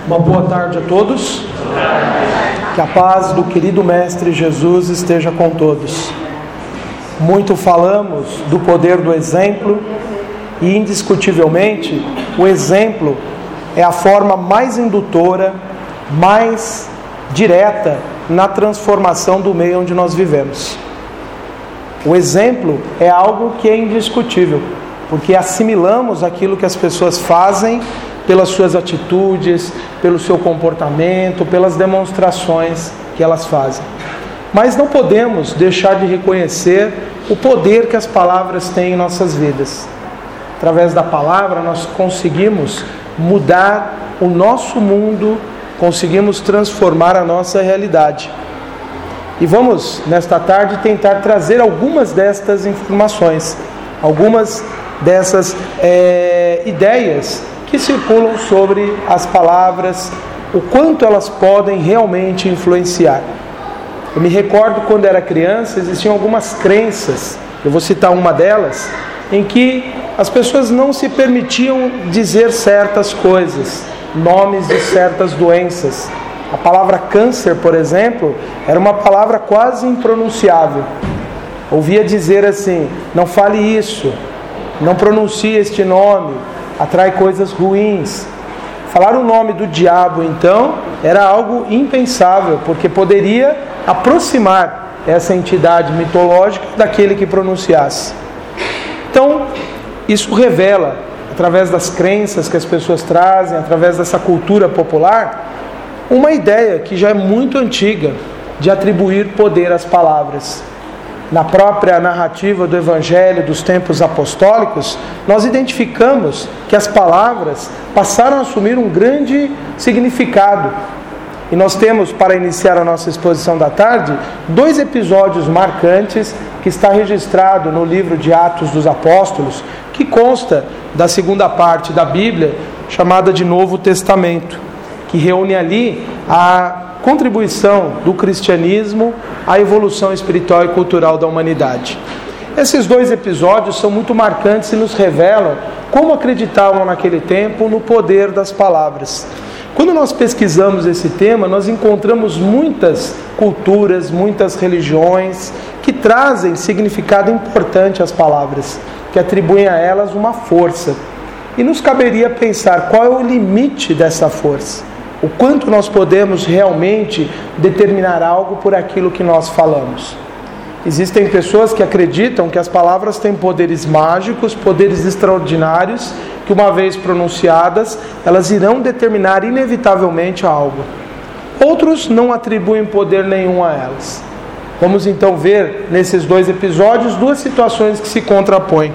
Uma boa tarde a todos. Que a paz do querido Mestre Jesus esteja com todos. Muito falamos do poder do exemplo e, indiscutivelmente, o exemplo é a forma mais indutora, mais direta na transformação do meio onde nós vivemos. O exemplo é algo que é indiscutível, porque assimilamos aquilo que as pessoas fazem pelas suas atitudes, pelo seu comportamento, pelas demonstrações que elas fazem. Mas não podemos deixar de reconhecer o poder que as palavras têm em nossas vidas. Através da palavra nós conseguimos mudar o nosso mundo, conseguimos transformar a nossa realidade. E vamos, nesta tarde, tentar trazer algumas destas informações, algumas dessas ideias que circulam sobre as palavras, o quanto elas podem realmente influenciar. Eu me recordo quando era criança, existiam algumas crenças, eu vou citar uma delas, em que as pessoas não se permitiam dizer certas coisas, nomes de certas doenças. A palavra câncer, por exemplo, era uma palavra quase impronunciável. Ouvia dizer assim: não fale isso, não pronuncie este nome, atrai coisas ruins. Falar o nome do diabo, então, era algo impensável, porque poderia aproximar essa entidade mitológica daquele que pronunciasse. Então, isso revela, através das crenças que as pessoas trazem, através dessa cultura popular, uma ideia que já é muito antiga de atribuir poder às palavras. Na própria narrativa do Evangelho dos tempos apostólicos, nós identificamos que as palavras passaram a assumir um grande significado. E nós temos, para iniciar a nossa exposição da tarde, 2 episódios marcantes que está registrado no livro de Atos dos Apóstolos, que consta da segunda parte da Bíblia, chamada de Novo Testamento, que reúne ali a contribuição do cristianismo à evolução espiritual e cultural da humanidade. Esses 2 episódios são muito marcantes e nos revelam como acreditavam naquele tempo no poder das palavras. Quando nós pesquisamos esse tema, nós encontramos muitas culturas, muitas religiões que trazem significado importante às palavras, que atribuem a elas uma força. E nos caberia pensar qual é o limite dessa força. O quanto nós podemos realmente determinar algo por aquilo que nós falamos. Existem pessoas que acreditam que as palavras têm poderes mágicos, poderes extraordinários, que uma vez pronunciadas, elas irão determinar inevitavelmente algo. Outros não atribuem poder nenhum a elas. Vamos então ver nesses 2 episódios 2 situações que se contrapõem.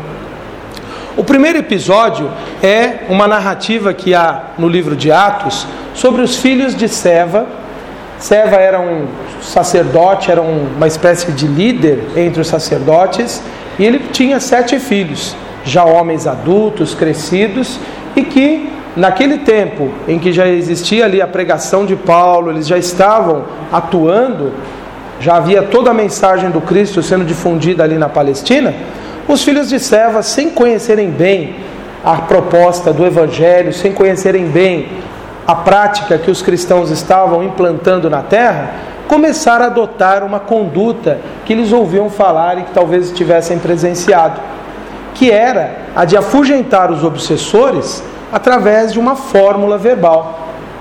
O primeiro episódio é uma narrativa que há no livro de Atos sobre os filhos de Seva. Seva era um sacerdote, era uma espécie de líder entre os sacerdotes, e ele tinha 7 filhos, já homens adultos, crescidos, e que naquele tempo em que já existia ali a pregação de Paulo, eles já estavam atuando, já havia toda a mensagem do Cristo sendo difundida ali na Palestina. Os filhos de Seva, sem conhecerem bem a proposta do Evangelho, sem conhecerem bem a prática que os cristãos estavam implantando na terra, começaram a adotar uma conduta que eles ouviam falar e que talvez tivessem presenciado, que era a de afugentar os obsessores através de uma fórmula verbal.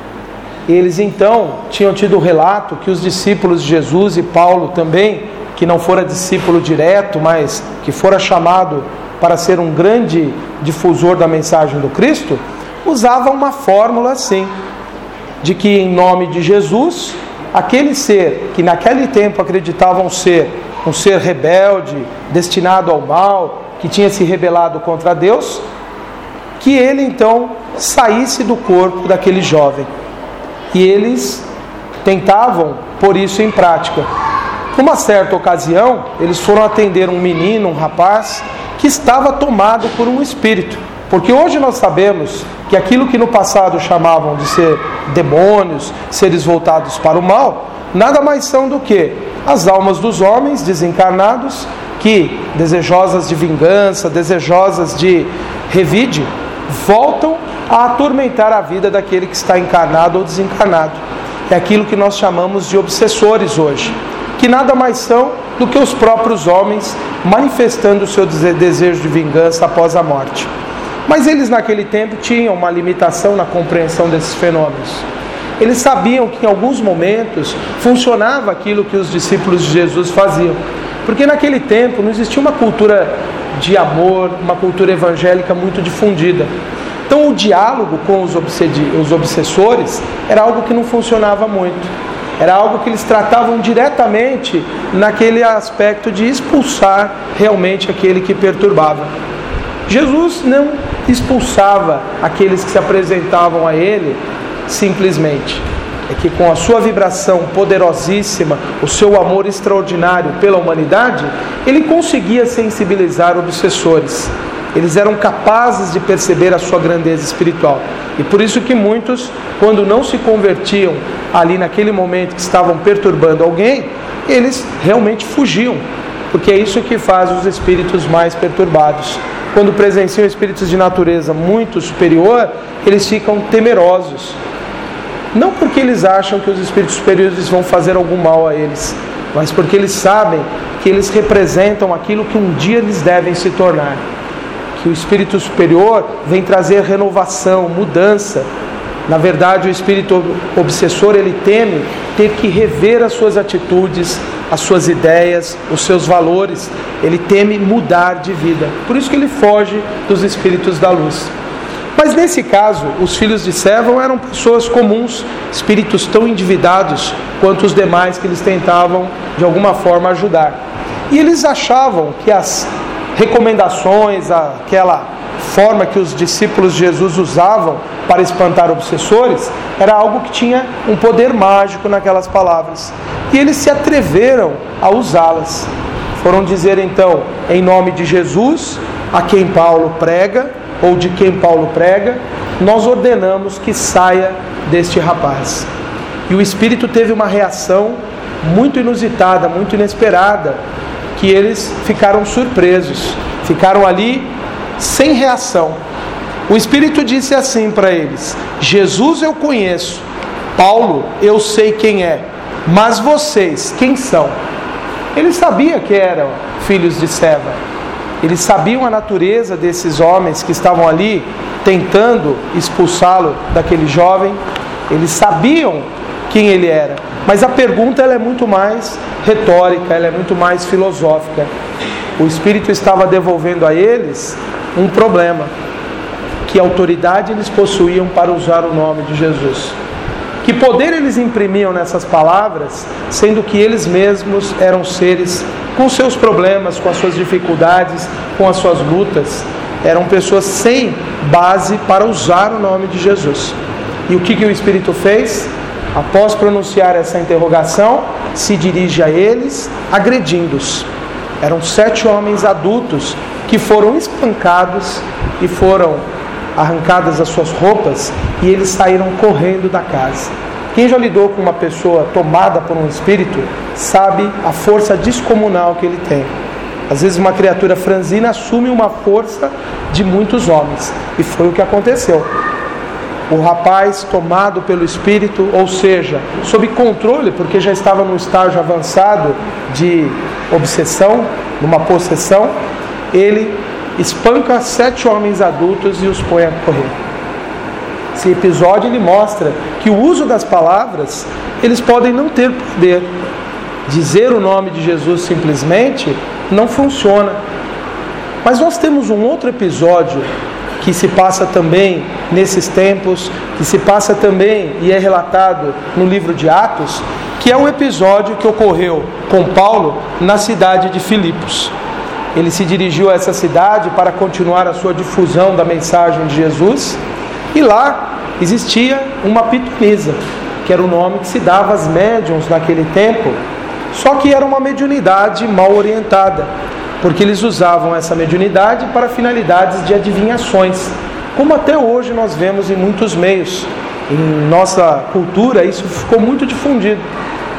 Eles então tinham tido o relato que os discípulos de Jesus e Paulo também, que não fora discípulo direto, mas que fora chamado para ser um grande difusor da mensagem do Cristo, usava uma fórmula assim, de que em nome de Jesus, aquele ser que naquele tempo acreditavam ser um ser rebelde, destinado ao mal, que tinha se rebelado contra Deus, que ele então saísse do corpo daquele jovem. E eles tentavam pôr isso em prática. Numa certa ocasião, eles foram atender um menino, um rapaz, que estava tomado por um espírito. Porque hoje nós sabemos que aquilo que no passado chamavam de ser demônios, seres voltados para o mal, nada mais são do que as almas dos homens desencarnados, que, desejosas de vingança, desejosas de revide, voltam a atormentar a vida daquele que está encarnado ou desencarnado. É aquilo que nós chamamos de obsessores hoje, que nada mais são do que os próprios homens manifestando o seu desejo de vingança após a morte. Mas eles naquele tempo tinham uma limitação na compreensão desses fenômenos. Eles sabiam que em alguns momentos funcionava aquilo que os discípulos de Jesus faziam, porque naquele tempo não existia uma cultura de amor, uma cultura evangélica muito difundida. Então o diálogo com os obsessores era algo que não funcionava muito. Era algo que eles tratavam diretamente naquele aspecto de expulsar realmente aquele que perturbava. Jesus não expulsava aqueles que se apresentavam a ele simplesmente. É que com a sua vibração poderosíssima, o seu amor extraordinário pela humanidade, ele conseguia sensibilizar obsessores. Eles eram capazes de perceber a sua grandeza espiritual. E por isso que muitos, quando não se convertiam ali naquele momento que estavam perturbando alguém, eles realmente fugiam. Porque é isso que faz os espíritos mais perturbados. Quando presenciam espíritos de natureza muito superior, eles ficam temerosos. Não porque eles acham que os espíritos superiores vão fazer algum mal a eles, mas porque eles sabem que eles representam aquilo que um dia eles devem se tornar. Que o espírito superior vem trazer renovação, mudança. Na verdade, o espírito obsessor, ele teme ter que rever as suas atitudes, as suas ideias, os seus valores. Ele teme mudar de vida. Por isso que ele foge dos espíritos da luz. Mas nesse caso, os filhos de Sévon eram pessoas comuns, espíritos tão endividados quanto os demais que eles tentavam de alguma forma ajudar. E eles achavam que as recomendações, aquela forma que os discípulos de Jesus usavam para espantar obsessores, era algo que tinha um poder mágico naquelas palavras. E eles se atreveram a usá-las. Foram dizer então, em nome de Jesus, a quem Paulo prega, ou de quem Paulo prega, nós ordenamos que saia deste rapaz. E o Espírito teve uma reação muito inusitada, muito inesperada, que eles ficaram surpresos, ficaram ali sem reação. O Espírito disse assim para eles: Jesus eu conheço, Paulo eu sei quem é, mas vocês, quem são? Eles sabiam que eram filhos de Sévon. Eles sabiam a natureza desses homens que estavam ali tentando expulsá-lo daquele jovem. Eles sabiam quem ele era. Mas a pergunta ela é muito mais retórica, ela é muito mais filosófica. O Espírito estava devolvendo a eles um problema. Que autoridade eles possuíam para usar o nome de Jesus? Que poder eles imprimiam nessas palavras, sendo que eles mesmos eram seres com seus problemas, com as suas dificuldades, com as suas lutas. Eram pessoas sem base para usar o nome de Jesus. E o que o Espírito fez? Após pronunciar essa interrogação, se dirige a eles, agredindo-os. Eram 7 homens adultos que foram espancados e foram arrancadas as suas roupas, e eles saíram correndo da casa. Quem já lidou com uma pessoa tomada por um espírito sabe a força descomunal que ele tem. Às vezes uma criatura franzina assume uma força de muitos homens, e foi o que aconteceu. O rapaz tomado pelo espírito, ou seja, sob controle, porque já estava num estágio avançado de obsessão, numa possessão, ele espanca 7 homens adultos e os põe a correr. Esse episódio ele mostra que o uso das palavras, eles podem não ter poder. Dizer o nome de Jesus simplesmente não funciona. Mas nós temos um outro episódio que se passa também nesses tempos, que se passa também e é relatado no livro de Atos, que é o episódio que ocorreu com Paulo na cidade de Filipos. Ele se dirigiu a essa cidade para continuar a sua difusão da mensagem de Jesus, e lá existia uma pitonisa, que era o nome que se dava às médiuns naquele tempo, só que era uma mediunidade mal orientada, porque eles usavam essa mediunidade para finalidades de adivinhações, como até hoje nós vemos em muitos meios. Em nossa cultura isso ficou muito difundido.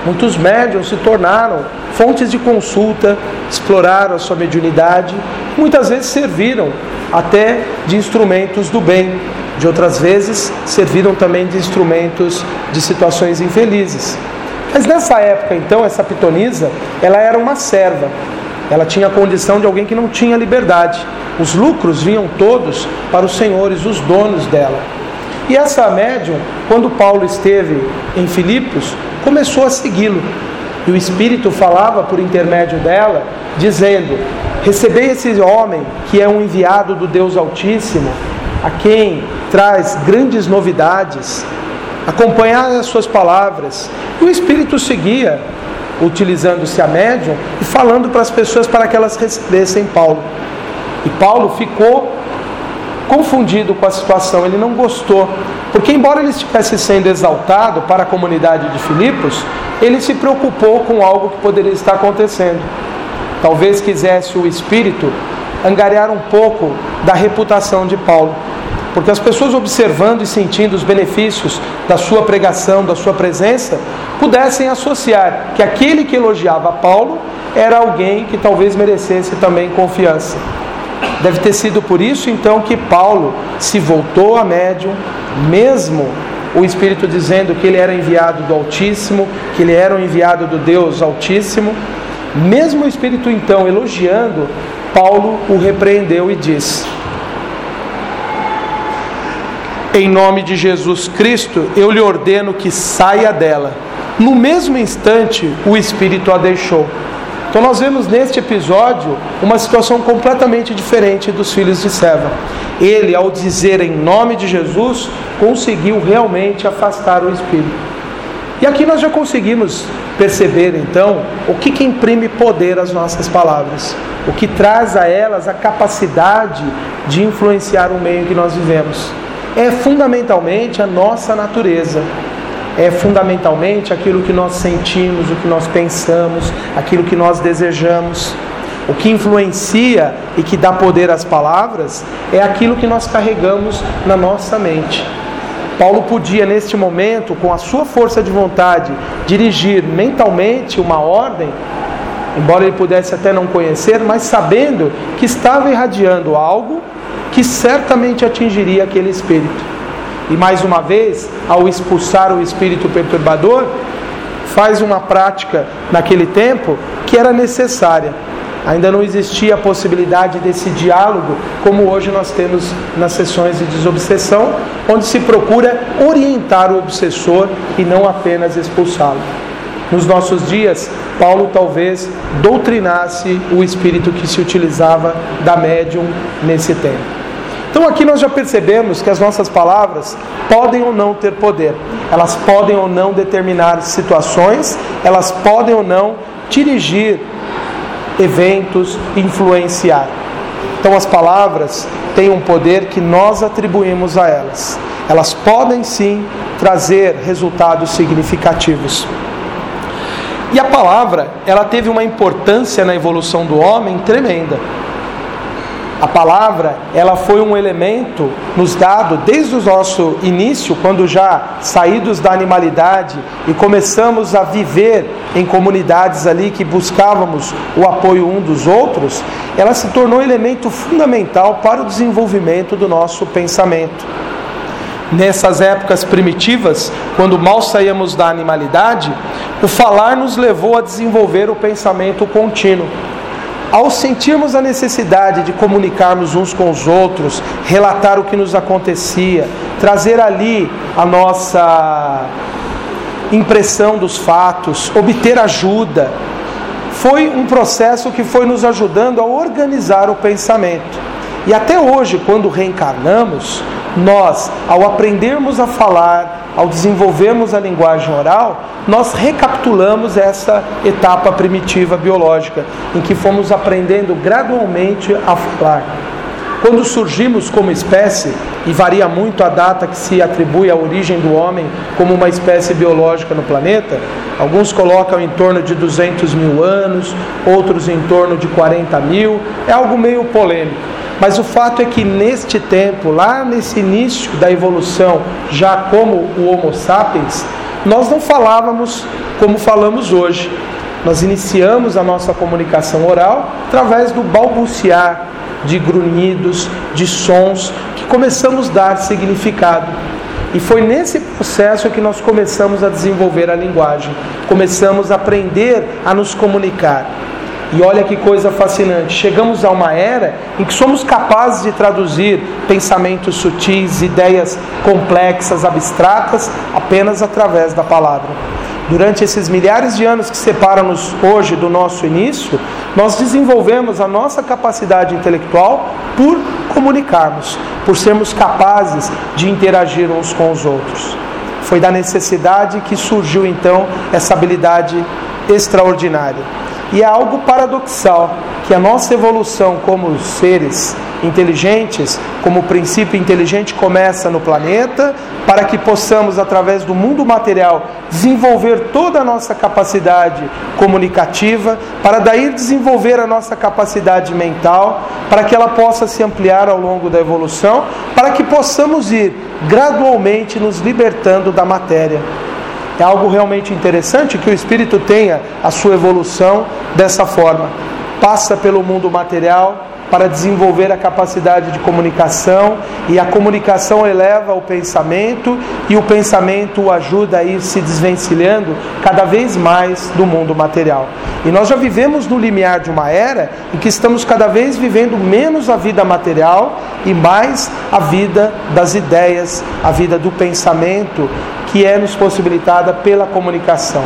Muitos médiuns se tornaram fontes de consulta, exploraram a sua mediunidade, muitas vezes serviram até de instrumentos do bem, de outras vezes serviram também de instrumentos de situações infelizes. Mas nessa época, então, essa pitonisa, ela era uma serva. Ela tinha a condição de alguém que não tinha liberdade. Os lucros vinham todos para os senhores, os donos dela. E essa médium, quando Paulo esteve em Filipos, começou a segui-lo. E o Espírito falava por intermédio dela, dizendo: recebei esse homem que é um enviado do Deus Altíssimo, a quem traz grandes novidades, acompanhai as suas palavras. E o Espírito seguia, utilizando-se a médium e falando para as pessoas para que elas recebessem Paulo. E Paulo ficou confundido com a situação, ele não gostou, porque embora ele estivesse sendo exaltado para a comunidade de Filipos, ele se preocupou com algo que poderia estar acontecendo. Talvez quisesse o Espírito angariar um pouco da reputação de Paulo, porque as pessoas, observando e sentindo os benefícios da sua pregação, da sua presença, pudessem associar que aquele que elogiava Paulo era alguém que talvez merecesse também confiança. Deve ter sido por isso então que Paulo se voltou a médium, mesmo o Espírito dizendo que ele era enviado do Altíssimo, que ele era um enviado do Deus Altíssimo. Mesmo o Espírito então elogiando, Paulo o repreendeu e disse: em nome de Jesus Cristo, eu lhe ordeno que saia dela. No mesmo instante, o Espírito a deixou. Então nós vemos neste episódio uma situação completamente diferente dos filhos de Seva. Ele, ao dizer em nome de Jesus, conseguiu realmente afastar o Espírito. E aqui nós já conseguimos perceber então o que imprime poder às nossas palavras, o que traz a elas a capacidade de influenciar o meio em que nós vivemos. É fundamentalmente a nossa natureza, é fundamentalmente aquilo que nós sentimos, o que nós pensamos, aquilo que nós desejamos. O que influencia e que dá poder às palavras é aquilo que nós carregamos na nossa mente. Paulo podia, neste momento, com a sua força de vontade, dirigir mentalmente uma ordem, embora ele pudesse até não conhecer, mas sabendo que estava irradiando algo que certamente atingiria aquele espírito. E mais uma vez, ao expulsar o espírito perturbador, faz uma prática naquele tempo que era necessária. Ainda não existia a possibilidade desse diálogo como hoje nós temos nas sessões de desobsessão, onde se procura orientar o obsessor e não apenas expulsá-lo. Nos nossos dias, Paulo talvez doutrinasse o espírito que se utilizava da médium nesse tempo. Então aqui nós já percebemos que as nossas palavras podem ou não ter poder. Elas podem ou não determinar situações, elas podem ou não dirigir eventos, influenciar. Então as palavras têm um poder que nós atribuímos a elas. Elas podem sim trazer resultados significativos. E a palavra, ela teve uma importância na evolução do homem tremenda. A palavra, ela foi um elemento nos dado desde o nosso início, quando já saídos da animalidade e começamos a viver em comunidades ali que buscávamos o apoio um dos outros, ela se tornou um elemento fundamental para o desenvolvimento do nosso pensamento. Nessas épocas primitivas, quando mal saíamos da animalidade, o falar nos levou a desenvolver o pensamento contínuo. Ao sentirmos a necessidade de comunicarmos uns com os outros, relatar o que nos acontecia, trazer ali a nossa impressão dos fatos, obter ajuda, foi um processo que foi nos ajudando a organizar o pensamento. E até hoje, quando reencarnamos, nós, ao aprendermos a falar, ao desenvolvermos a linguagem oral, nós recapitulamos essa etapa primitiva biológica, em que fomos aprendendo gradualmente a falar. Quando surgimos como espécie, e varia muito a data que se atribui à origem do homem como uma espécie biológica no planeta, alguns colocam em torno de 200 mil anos, outros em torno de 40 mil, é algo meio polêmico. Mas o fato é que neste tempo, lá nesse início da evolução, já como o Homo sapiens, nós não falávamos como falamos hoje. Nós iniciamos a nossa comunicação oral através do balbuciar, de grunhidos, de sons, que começamos a dar significado. E foi nesse processo que nós começamos a desenvolver a linguagem, começamos a aprender a nos comunicar. E olha que coisa fascinante, chegamos a uma era em que somos capazes de traduzir pensamentos sutis, ideias complexas, abstratas, apenas através da palavra. Durante esses milhares de anos que separam-nos hoje do nosso início, nós desenvolvemos a nossa capacidade intelectual por comunicarmos, por sermos capazes de interagir uns com os outros. Foi da necessidade que surgiu então essa habilidade extraordinária. E é algo paradoxal que a nossa evolução como seres inteligentes, como o princípio inteligente começa no planeta, para que possamos, através do mundo material, desenvolver toda a nossa capacidade comunicativa, para daí desenvolver a nossa capacidade mental, para que ela possa se ampliar ao longo da evolução, para que possamos ir gradualmente nos libertando da matéria. É algo realmente interessante que o espírito tenha a sua evolução dessa forma. Passa pelo mundo material para desenvolver a capacidade de comunicação, e a comunicação eleva o pensamento, e o pensamento o ajuda a ir se desvencilhando cada vez mais do mundo material. E nós já vivemos no limiar de uma era em que estamos cada vez vivendo menos a vida material e mais a vida das ideias, a vida do pensamento, que é nos possibilitada pela comunicação.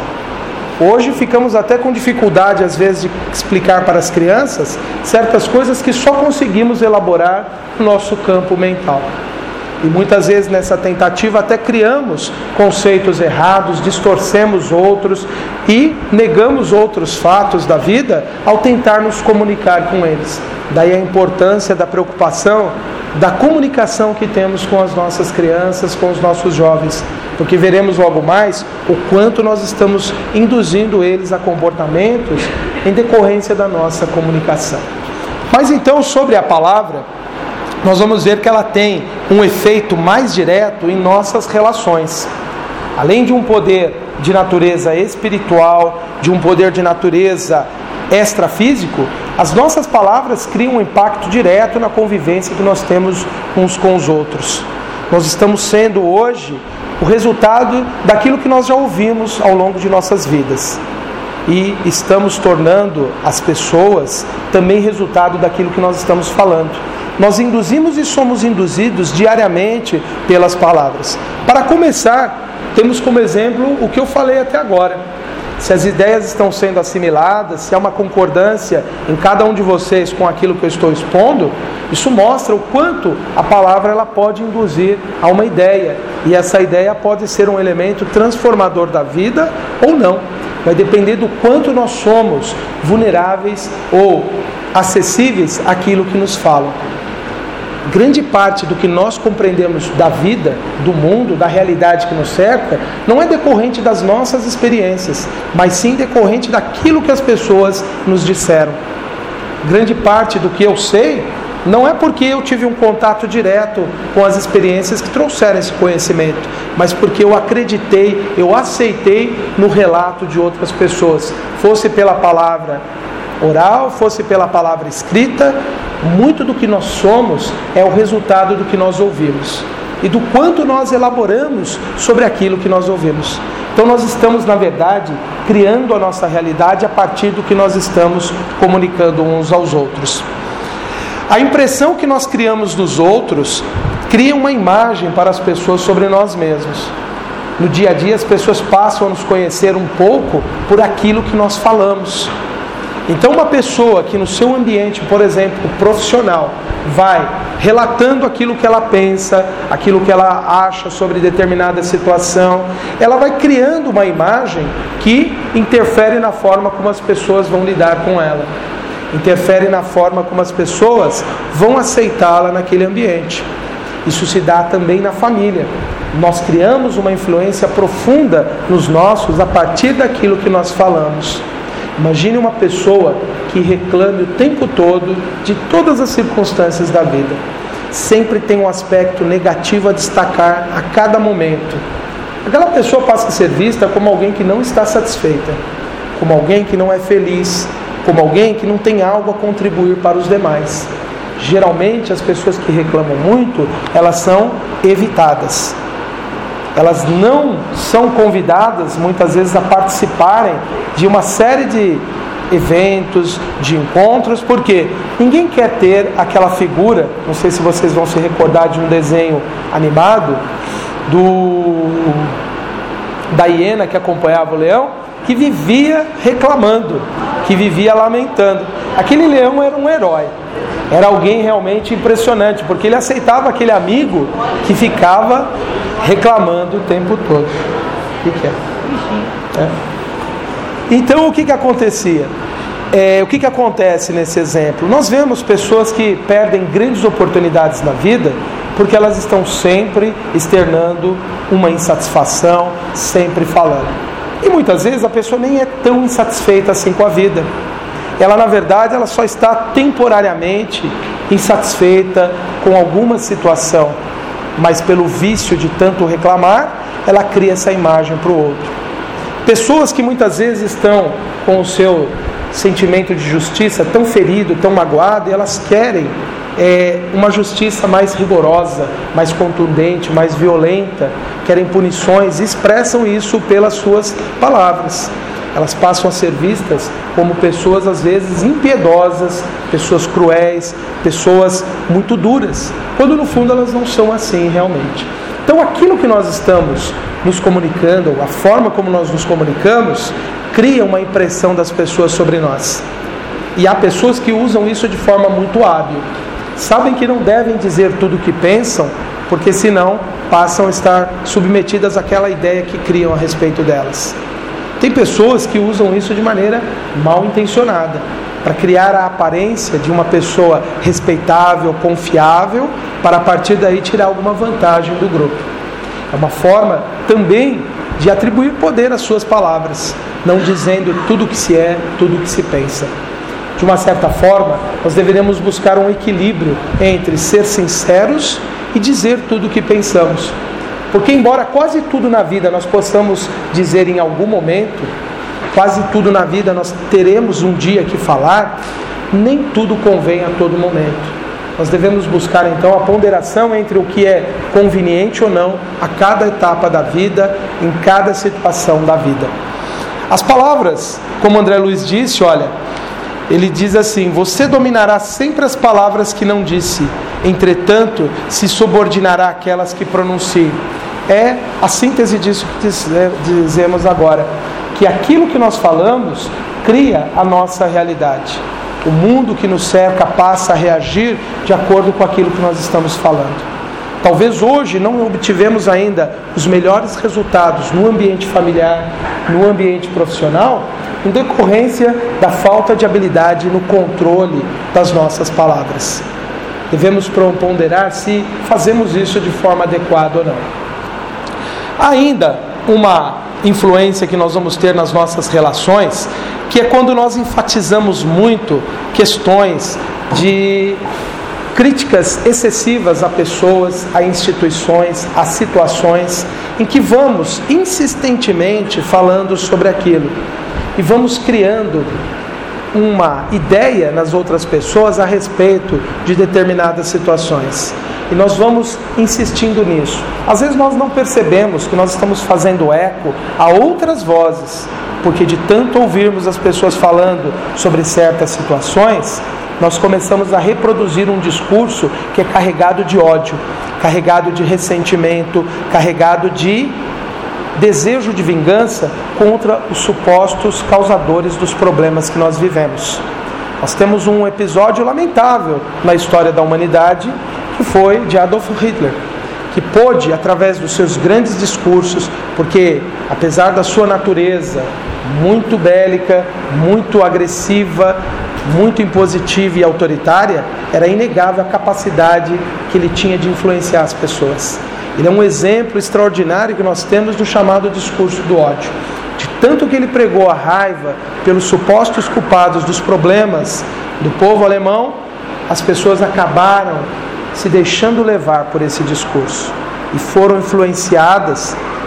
Hoje ficamos até com dificuldade, às vezes, de explicar para as crianças certas coisas que só conseguimos elaborar no nosso campo mental. E muitas vezes nessa tentativa até criamos conceitos errados, distorcemos outros e negamos outros fatos da vida ao tentar nos comunicar com eles. Daí a importância da preocupação, da comunicação que temos com as nossas crianças, com os nossos jovens, porque veremos logo mais o quanto nós estamos induzindo eles a comportamentos em decorrência da nossa comunicação. Mas então, sobre a palavra, nós vamos ver que ela tem um efeito mais direto em nossas relações. Além de um poder de natureza espiritual, de um poder de natureza extrafísico, as nossas palavras criam um impacto direto na convivência que nós temos uns com os outros. Nós estamos sendo hoje o resultado daquilo que nós já ouvimos ao longo de nossas vidas. E estamos tornando as pessoas também resultado daquilo que nós estamos falando. Nós induzimos e somos induzidos diariamente pelas palavras. Para começar, temos como exemplo o que eu falei até agora. Se as ideias estão sendo assimiladas, se há uma concordância em cada um de vocês com aquilo que eu estou expondo, isso mostra o quanto a palavra ela pode induzir a uma ideia. E essa ideia pode ser um elemento transformador da vida ou não. Vai depender do quanto nós somos vulneráveis ou acessíveis àquilo que nos falam. Grande parte do que nós compreendemos da vida, do mundo, da realidade que nos cerca, não é decorrente das nossas experiências, mas sim decorrente daquilo que as pessoas nos disseram. Grande parte do que eu sei não é porque eu tive um contato direto com as experiências que trouxeram esse conhecimento, mas porque eu acreditei, eu aceitei no relato de outras pessoas, fosse pela palavra oral, fosse pela palavra escrita. Muito do que nós somos é o resultado do que nós ouvimos e do quanto nós elaboramos sobre aquilo que nós ouvimos. Então nós estamos, na verdade, criando a nossa realidade a partir do que nós estamos comunicando uns aos outros. A impressão que nós criamos dos outros cria uma imagem para as pessoas sobre nós mesmos. No dia a dia as pessoas passam a nos conhecer um pouco por aquilo que nós falamos. Então uma pessoa que no seu ambiente, por exemplo, profissional, vai relatando aquilo que ela pensa, aquilo que ela acha sobre determinada situação, ela vai criando uma imagem que interfere na forma como as pessoas vão lidar com ela, interfere na forma como as pessoas vão aceitá-la naquele ambiente. Isso se dá também na família. Nós criamos uma influência profunda nos nossos a partir daquilo que nós falamos. Imagine uma pessoa que reclame o tempo todo de todas as circunstâncias da vida. Sempre tem um aspecto negativo a destacar a cada momento. aquela pessoa passa a ser vista como alguém que não está satisfeita, como alguém que não é feliz, como alguém que não tem algo a contribuir para os demais. Geralmente as pessoas que reclamam muito, elas são evitadas. Elas não são convidadas muitas vezes a participarem de uma série de eventos, de encontros, porque ninguém quer ter aquela figura, não sei se vocês vão se recordar de um desenho animado da hiena que acompanhava o leão, que vivia reclamando, que vivia lamentando. Aquele leão era um herói, era alguém realmente impressionante, porque ele aceitava aquele amigo que ficava reclamando o tempo todo. O que é? Então o que acontecia? O que acontece nesse exemplo? Nós vemos pessoas que perdem grandes oportunidades na vida porque elas estão sempre externando uma insatisfação, sempre falando. E muitas vezes a pessoa nem é tão insatisfeita assim com a vida. Ela, na verdade, ela só está temporariamente insatisfeita com alguma situação, mas pelo vício de tanto reclamar, ela cria essa imagem para o outro. Pessoas que muitas vezes estão com o seu sentimento de justiça tão ferido, tão magoado, e elas querem uma justiça mais rigorosa, mais contundente, mais violenta, querem punições, e expressam isso pelas suas palavras. Elas passam a ser vistas como pessoas às vezes impiedosas, pessoas cruéis, pessoas muito duras, quando no fundo elas não são assim realmente. Então aquilo que nós estamos nos comunicando, a forma como nós nos comunicamos, cria uma impressão das pessoas sobre nós. E há pessoas que usam isso de forma muito hábil. Sabem que não devem dizer tudo o que pensam, porque senão passam a estar submetidas àquela ideia que criam a respeito delas. Tem pessoas que usam isso de maneira mal intencionada, para criar a aparência de uma pessoa respeitável, confiável, para a partir daí tirar alguma vantagem do grupo. É uma forma também de atribuir poder às suas palavras, não dizendo tudo o que se é, tudo o que se pensa. De uma certa forma, nós deveremos buscar um equilíbrio entre ser sinceros e dizer tudo o que pensamos. Porque embora quase tudo na vida nós possamos dizer em algum momento, quase tudo na vida nós teremos um dia que falar, nem tudo convém a todo momento. Nós devemos buscar então a ponderação entre o que é conveniente ou não a cada etapa da vida, em cada situação da vida. As palavras, como André Luiz disse, olha, ele diz assim: você dominará sempre as palavras que não disse, entretanto se subordinará àquelas que pronuncie. É a síntese disso que dizemos agora, que aquilo que nós falamos cria a nossa realidade. O mundo que nos cerca passa a reagir de acordo com aquilo que nós estamos falando. Talvez hoje não obtivemos ainda os melhores resultados no ambiente familiar, no ambiente profissional, em decorrência da falta de habilidade no controle das nossas palavras. Devemos ponderar se fazemos isso de forma adequada ou não. Ainda uma influência que nós vamos ter nas nossas relações, que é quando nós enfatizamos muito questões de críticas excessivas a pessoas, a instituições, a situações, em que vamos insistentemente falando sobre aquilo e vamos criando uma ideia nas outras pessoas a respeito de determinadas situações. E nós vamos insistindo nisso. Às vezes nós não percebemos que nós estamos fazendo eco a outras vozes, porque de tanto ouvirmos as pessoas falando sobre certas situações, nós começamos a reproduzir um discurso que é carregado de ódio, carregado de ressentimento, carregado de desejo de vingança contra os supostos causadores dos problemas que nós vivemos. Nós temos um episódio lamentável na história da humanidade, que foi de Adolf Hitler, que pôde, através dos seus grandes discursos, porque apesar da sua natureza muito bélica, muito agressiva, muito impositiva e autoritária, era inegável a capacidade que ele tinha de influenciar as pessoas. Ele é um exemplo extraordinário que nós temos do chamado discurso do ódio. De tanto que ele pregou a raiva pelos supostos culpados dos problemas do povo alemão, as pessoas acabaram se deixando levar por esse discurso e foram influenciadas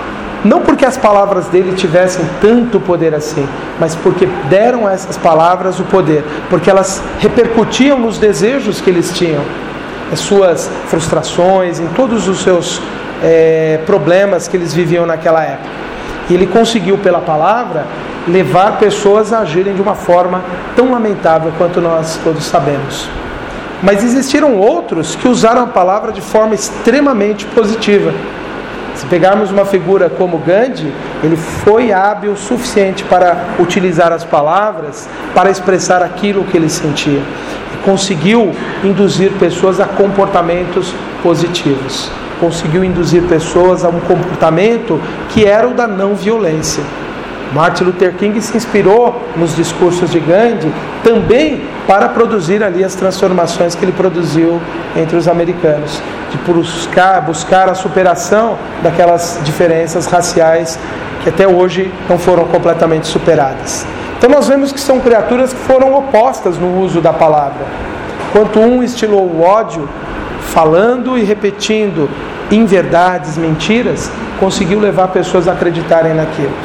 Não porque as palavras dele tivessem tanto poder assim, mas porque deram a essas palavras o poder, porque elas repercutiam nos desejos que eles tinham, as suas frustrações, em todos os seus problemas que eles viviam naquela época. E ele conseguiu, pela palavra, levar pessoas a agirem de uma forma tão lamentável quanto nós todos sabemos. Mas existiram outros que usaram a palavra de forma extremamente positiva. Se pegarmos uma figura como Gandhi, ele foi hábil o suficiente para utilizar as palavras para expressar aquilo que ele sentia. E conseguiu induzir pessoas a comportamentos positivos. Conseguiu induzir pessoas a um comportamento que era o da não violência. Martin Luther King se inspirou nos discursos de Gandhi também para produzir ali as transformações que ele produziu entre os americanos, de buscar a superação daquelas diferenças raciais que até hoje não foram completamente superadas. Então nós vemos que são criaturas que foram opostas no uso da palavra. Enquanto um estilou o ódio, falando e repetindo inverdades, mentiras, conseguiu levar pessoas a acreditarem naquilo.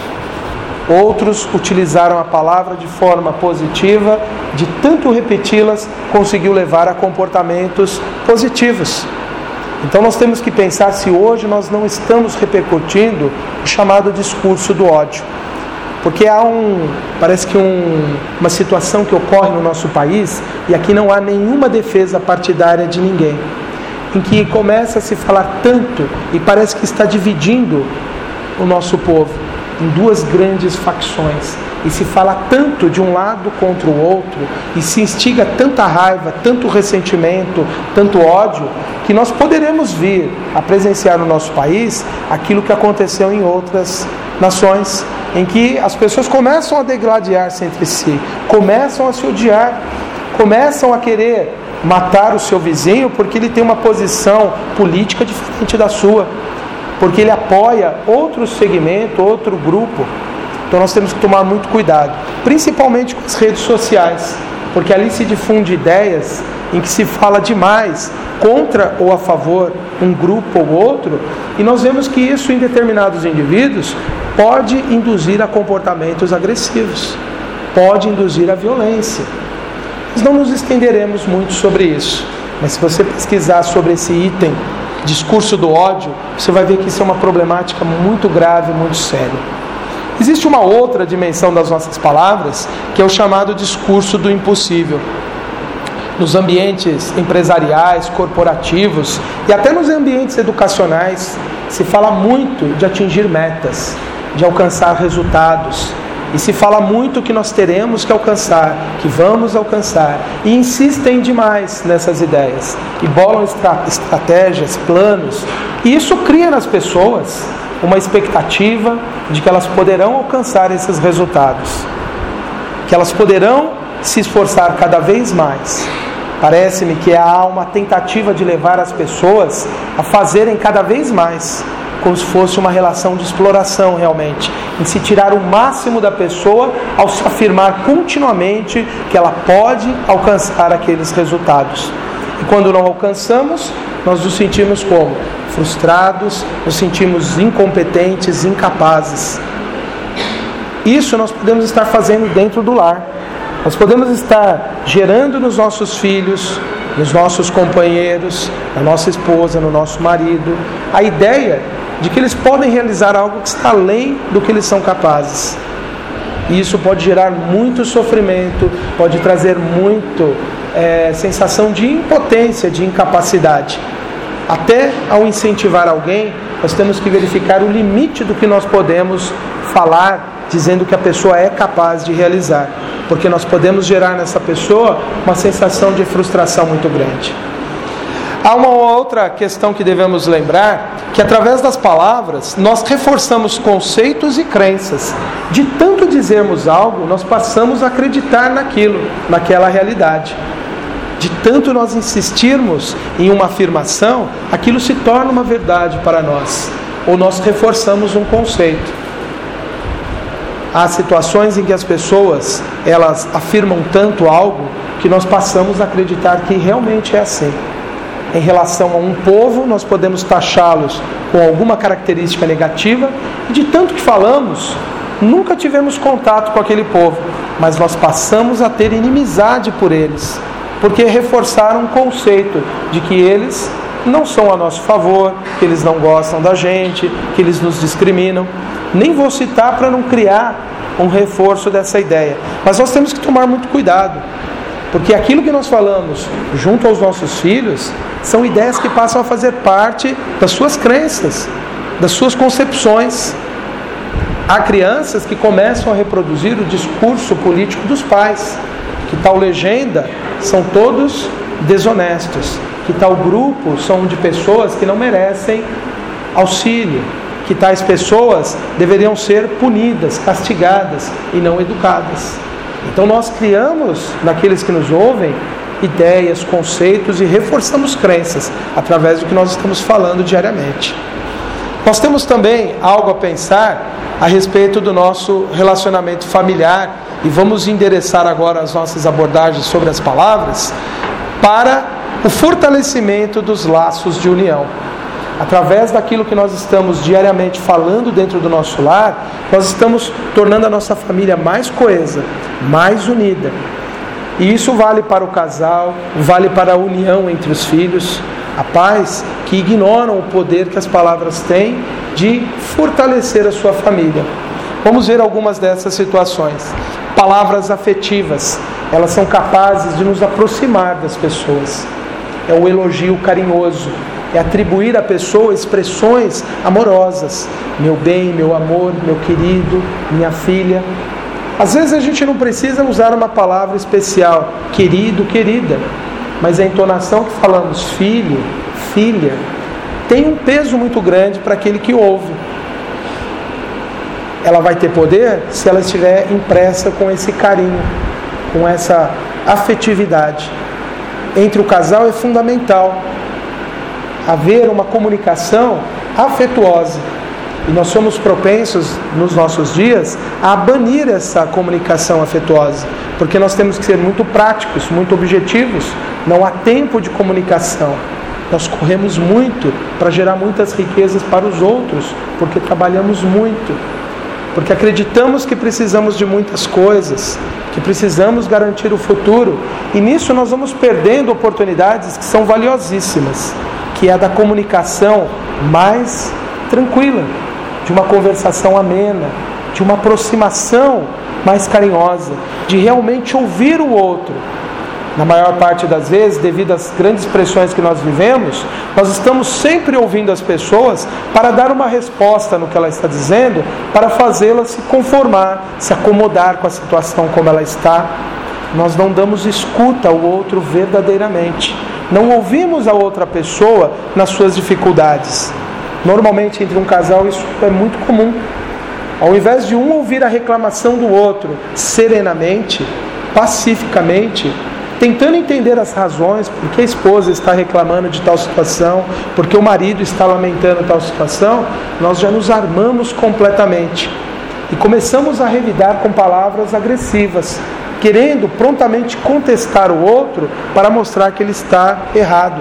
Outros utilizaram a palavra de forma positiva, de tanto repeti-las, conseguiu levar a comportamentos positivos. Então nós temos que pensar se hoje nós não estamos repercutindo o chamado discurso do ódio. Porque parece que uma situação que ocorre no nosso país, e aqui não há nenhuma defesa partidária de ninguém, em que começa a se falar tanto e parece que está dividindo o nosso povo em duas grandes facções, e se fala tanto de um lado contra o outro, e se instiga tanta raiva, tanto ressentimento, tanto ódio, que nós poderemos vir a presenciar no nosso país aquilo que aconteceu em outras nações, em que as pessoas começam a degladiar-se entre si, começam a se odiar, começam a querer matar o seu vizinho porque ele tem uma posição política diferente da sua, porque ele apoia outro segmento, outro grupo. Então nós temos que tomar muito cuidado, principalmente com as redes sociais, porque ali se difunde ideias em que se fala demais contra ou a favor um grupo ou outro, e nós vemos que isso em determinados indivíduos pode induzir a comportamentos agressivos, pode induzir a violência. Nós não nos estenderemos muito sobre isso, mas se você pesquisar sobre esse item, discurso do ódio, você vai ver que isso é uma problemática muito grave, muito séria. Existe uma outra dimensão das nossas palavras, que é o chamado discurso do impossível. Nos ambientes empresariais, corporativos e até nos ambientes educacionais, se fala muito de atingir metas, de alcançar resultados. E se fala muito que nós teremos que alcançar, que vamos alcançar, e insistem demais nessas ideias, e bolam estratégias, planos, e isso cria nas pessoas uma expectativa de que elas poderão alcançar esses resultados, que elas poderão se esforçar cada vez mais. Parece-me que há uma tentativa de levar as pessoas a fazerem cada vez mais, como se fosse uma relação de exploração realmente, em se tirar o máximo da pessoa ao se afirmar continuamente que ela pode alcançar aqueles resultados. E quando não alcançamos, nós nos sentimos como? Frustrados, nos sentimos incompetentes, incapazes. Isso nós podemos estar fazendo dentro do lar. Nós podemos estar gerando nos nossos filhos, nos nossos companheiros, na nossa esposa, no nosso marido, a ideia de que eles podem realizar algo que está além do que eles são capazes. E isso pode gerar muito sofrimento, pode trazer muito sensação de impotência, de incapacidade. Até ao incentivar alguém, nós temos que verificar o limite do que nós podemos falar, dizendo que a pessoa é capaz de realizar, porque nós podemos gerar nessa pessoa uma sensação de frustração muito grande. Há uma outra questão que devemos lembrar, que através das palavras nós reforçamos conceitos e crenças. De tanto dizermos algo, nós passamos a acreditar naquela realidade. De tanto nós insistirmos em uma afirmação, aquilo se torna uma verdade para nós, ou nós reforçamos um conceito. Há situações em que as pessoas, elas afirmam tanto algo, que nós passamos a acreditar que realmente é assim. em relação a um povo, nós podemos taxá-los com alguma característica negativa, e de tanto que falamos, nunca tivemos contato com aquele povo, mas nós passamos a ter inimizade por eles, porque reforçaram o conceito de que eles não são a nosso favor, que eles não gostam da gente, que eles nos discriminam. Nem vou citar para não criar um reforço dessa ideia, mas nós temos que tomar muito cuidado, porque aquilo que nós falamos junto aos nossos filhos são ideias que passam a fazer parte das suas crenças, das suas concepções. Há crianças que começam a reproduzir o discurso político dos pais, que tal legenda são todos desonestos, que tal grupo são de pessoas que não merecem auxílio, que tais pessoas deveriam ser punidas, castigadas e não educadas. Então nós criamos naqueles que nos ouvem ideias, conceitos e reforçamos crenças através do que nós estamos falando diariamente. Nós temos também algo a pensar a respeito do nosso relacionamento familiar, e vamos endereçar agora as nossas abordagens sobre as palavras para o fortalecimento dos laços de união. Através daquilo que nós estamos diariamente falando dentro do nosso lar, nós estamos tornando a nossa família mais coesa, mais unida. E isso vale para o casal, vale para a união entre os filhos. Há pais que ignoram o poder que as palavras têm de fortalecer a sua família. Vamos ver algumas dessas situações. Palavras afetivas, elas são capazes de nos aproximar das pessoas. É o elogio carinhoso, é atribuir à pessoa expressões amorosas. Meu bem, meu amor, meu querido, minha filha. Às vezes a gente não precisa usar uma palavra especial, querido, querida, mas a entonação que falamos, filho, filha, tem um peso muito grande para aquele que ouve. Ela vai ter poder se ela estiver impressa com esse carinho, com essa afetividade. Entre o casal é fundamental haver uma comunicação afetuosa. E nós somos propensos, nos nossos dias, a banir essa comunicação afetuosa, porque nós temos que ser muito práticos, muito objetivos. Não há tempo de comunicação. Nós corremos muito para gerar muitas riquezas para os outros, porque trabalhamos muito, porque acreditamos que precisamos de muitas coisas, que precisamos garantir o futuro, e nisso nós vamos perdendo oportunidades que são valiosíssimas, que é a da comunicação mais tranquila, de uma conversação amena, de uma aproximação mais carinhosa, de realmente ouvir o outro. Na maior parte das vezes, devido às grandes pressões que nós vivemos, nós estamos sempre ouvindo as pessoas para dar uma resposta no que ela está dizendo, para fazê-la se conformar, se acomodar com a situação como ela está. Nós não damos escuta ao outro verdadeiramente. Não ouvimos a outra pessoa nas suas dificuldades. Normalmente, entre um casal, isso é muito comum. Ao invés de um ouvir a reclamação do outro serenamente, pacificamente, tentando entender as razões, por que a esposa está reclamando de tal situação, por que o marido está lamentando tal situação, nós já nos armamos completamente e começamos a revidar com palavras agressivas, querendo prontamente contestar o outro para mostrar que ele está errado.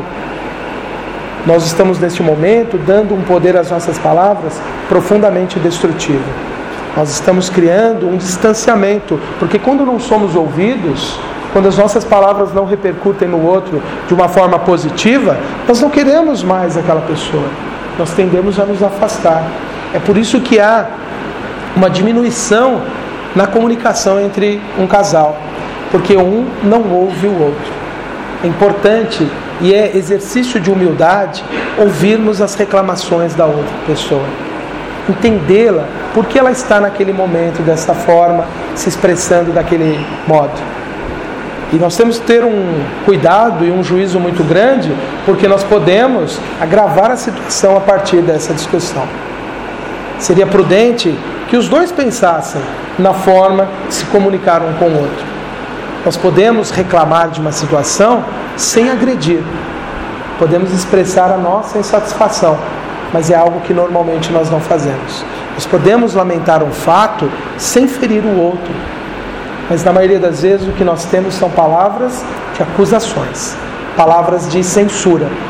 Nós estamos neste momento dando um poder às nossas palavras profundamente destrutivo. Nós estamos criando um distanciamento, porque quando não somos ouvidos, quando as nossas palavras não repercutem no outro de uma forma positiva, nós não queremos mais aquela pessoa. Nós tendemos a nos afastar. É por isso que há uma diminuição na comunicação entre um casal, porque um não ouve o outro. É importante e é exercício de humildade ouvirmos as reclamações da outra pessoa, entendê-la, porque ela está naquele momento dessa forma, se expressando daquele modo. E nós temos que ter um cuidado e um juízo muito grande, porque nós podemos agravar a situação a partir dessa discussão. Seria prudente que os dois pensassem na forma de se comunicar um com o outro. Nós podemos reclamar de uma situação sem agredir. Podemos expressar a nossa insatisfação, mas é algo que normalmente nós não fazemos. Nós podemos lamentar um fato sem ferir o outro, mas na maioria das vezes o que nós temos são palavras de acusações, palavras de censura,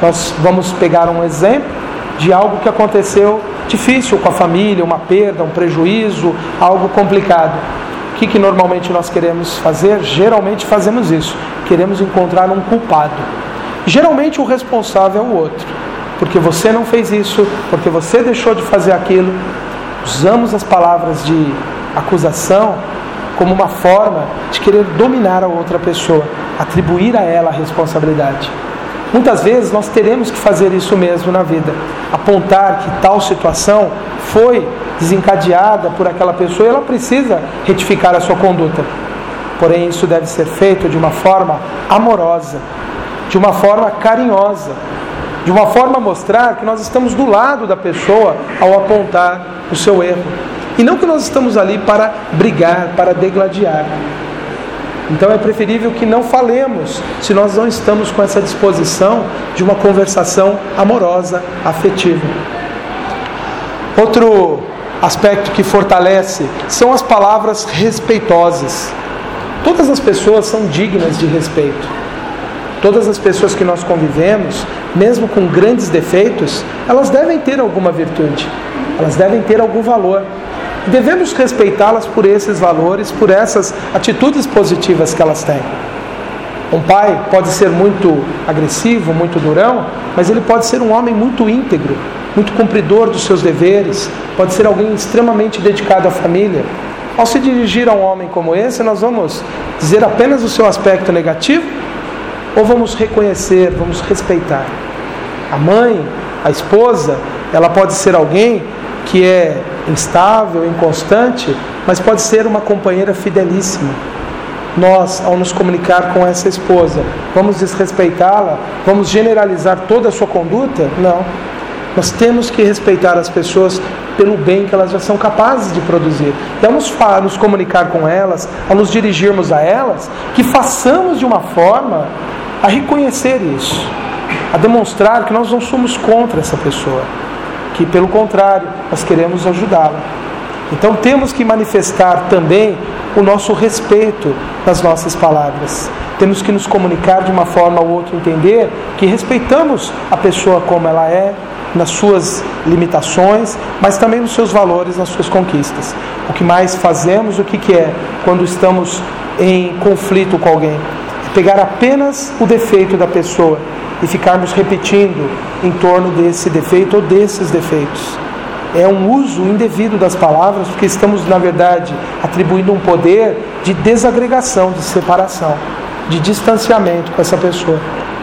Nós vamos pegar um exemplo de algo que aconteceu difícil com a família, uma perda, um prejuízo, algo complicado. O que normalmente nós queremos fazer? Geralmente fazemos isso. Queremos encontrar um culpado. Geralmente o responsável é o outro. Porque você não fez isso, porque você deixou de fazer aquilo. Usamos as palavras de acusação como uma forma de querer dominar a outra pessoa, atribuir a ela a responsabilidade. Muitas vezes nós teremos que fazer isso mesmo na vida, apontar que tal situação foi desencadeada por aquela pessoa e ela precisa retificar a sua conduta. Porém, isso deve ser feito de uma forma amorosa, de uma forma carinhosa, de uma forma a mostrar que nós estamos do lado da pessoa ao apontar o seu erro. E não que nós estamos ali para brigar, para degladiar. Então é preferível que não falemos se nós não estamos com essa disposição de uma conversação amorosa, afetiva. Outro aspecto que fortalece são as palavras respeitosas. Todas as pessoas são dignas de respeito. Todas as pessoas que nós convivemos, mesmo com grandes defeitos, elas devem ter alguma virtude, elas devem ter algum valor. Devemos respeitá-las por esses valores, por essas atitudes positivas que elas têm. Um pai pode ser muito agressivo, muito durão, mas ele pode ser um homem muito íntegro, muito cumpridor dos seus deveres, pode ser alguém extremamente dedicado à família. Ao se dirigir a um homem como esse, nós vamos dizer apenas o seu aspecto negativo ou vamos reconhecer, vamos respeitar? A mãe, a esposa, ela pode ser alguém que é instável, inconstante, mas pode ser uma companheira fidelíssima. Nós, ao nos comunicar com essa esposa, vamos desrespeitá-la? Vamos generalizar toda a sua conduta? Não. Nós temos que respeitar as pessoas pelo bem que elas já são capazes de produzir. Vamos nos comunicar com elas, ao nos dirigirmos a elas, que façamos de uma forma a reconhecer isso, a demonstrar que nós não somos contra essa pessoa, que pelo contrário, nós queremos ajudá-la. Então temos que manifestar também o nosso respeito nas nossas palavras. Temos que nos comunicar de uma forma ou outra, entender que respeitamos a pessoa como ela é, nas suas limitações, mas também nos seus valores, nas suas conquistas. O que mais fazemos, o que é quando estamos em conflito com alguém? É pegar apenas o defeito da pessoa e ficarmos repetindo em torno desse defeito ou desses defeitos. É um uso indevido das palavras, porque estamos, na verdade, atribuindo um poder de desagregação, de separação, de distanciamento com essa pessoa.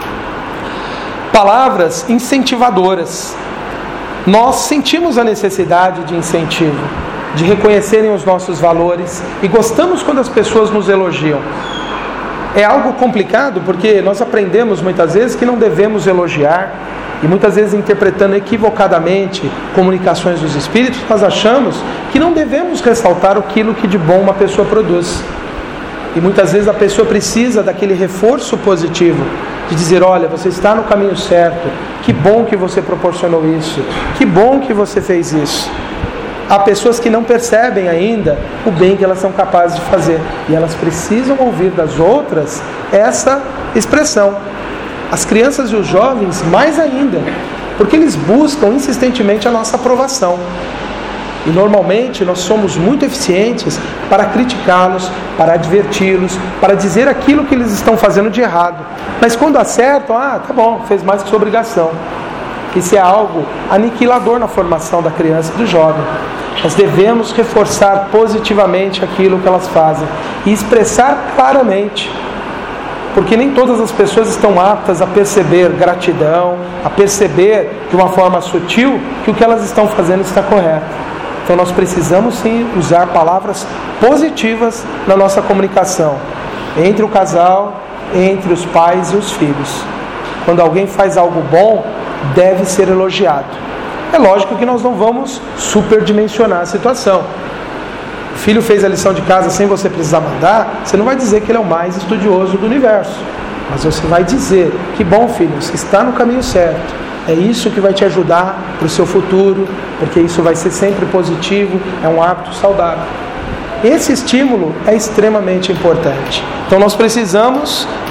Palavras incentivadoras. Nós sentimos a necessidade de incentivo, de reconhecerem os nossos valores e gostamos quando as pessoas nos elogiam. É algo complicado porque nós aprendemos muitas vezes que não devemos elogiar e muitas vezes interpretando equivocadamente comunicações dos Espíritos, nós achamos que não devemos ressaltar aquilo que de bom uma pessoa produz. E muitas vezes a pessoa precisa daquele reforço positivo, de dizer, olha, você está no caminho certo, que bom que você proporcionou isso, que bom que você fez isso. Há pessoas que não percebem ainda o bem que elas são capazes de fazer, e elas precisam ouvir das outras essa expressão. As crianças e os jovens mais ainda, porque eles buscam insistentemente a nossa aprovação. E normalmente nós somos muito eficientes para criticá-los, para adverti-los, para dizer aquilo que eles estão fazendo de errado. Mas quando acertam, tá bom, fez mais que sua obrigação. Isso é algo aniquilador na formação da criança e do jovem. Nós devemos reforçar positivamente aquilo que elas fazem e expressar claramente. Porque nem todas as pessoas estão aptas a perceber gratidão, a perceber de uma forma sutil que o que elas estão fazendo está correto. Então nós precisamos sim usar palavras positivas na nossa comunicação, entre o casal, entre os pais e os filhos. Quando alguém faz algo bom, deve ser elogiado. É lógico que nós não vamos superdimensionar a situação. O filho fez a lição de casa sem você precisar mandar, você não vai dizer que ele é o mais estudioso do universo, mas você vai dizer, que bom filho, você está no caminho certo. É isso que vai te ajudar para o seu futuro, porque isso vai ser sempre positivo, é um hábito saudável. Esse estímulo é extremamente importante. Então nós precisamos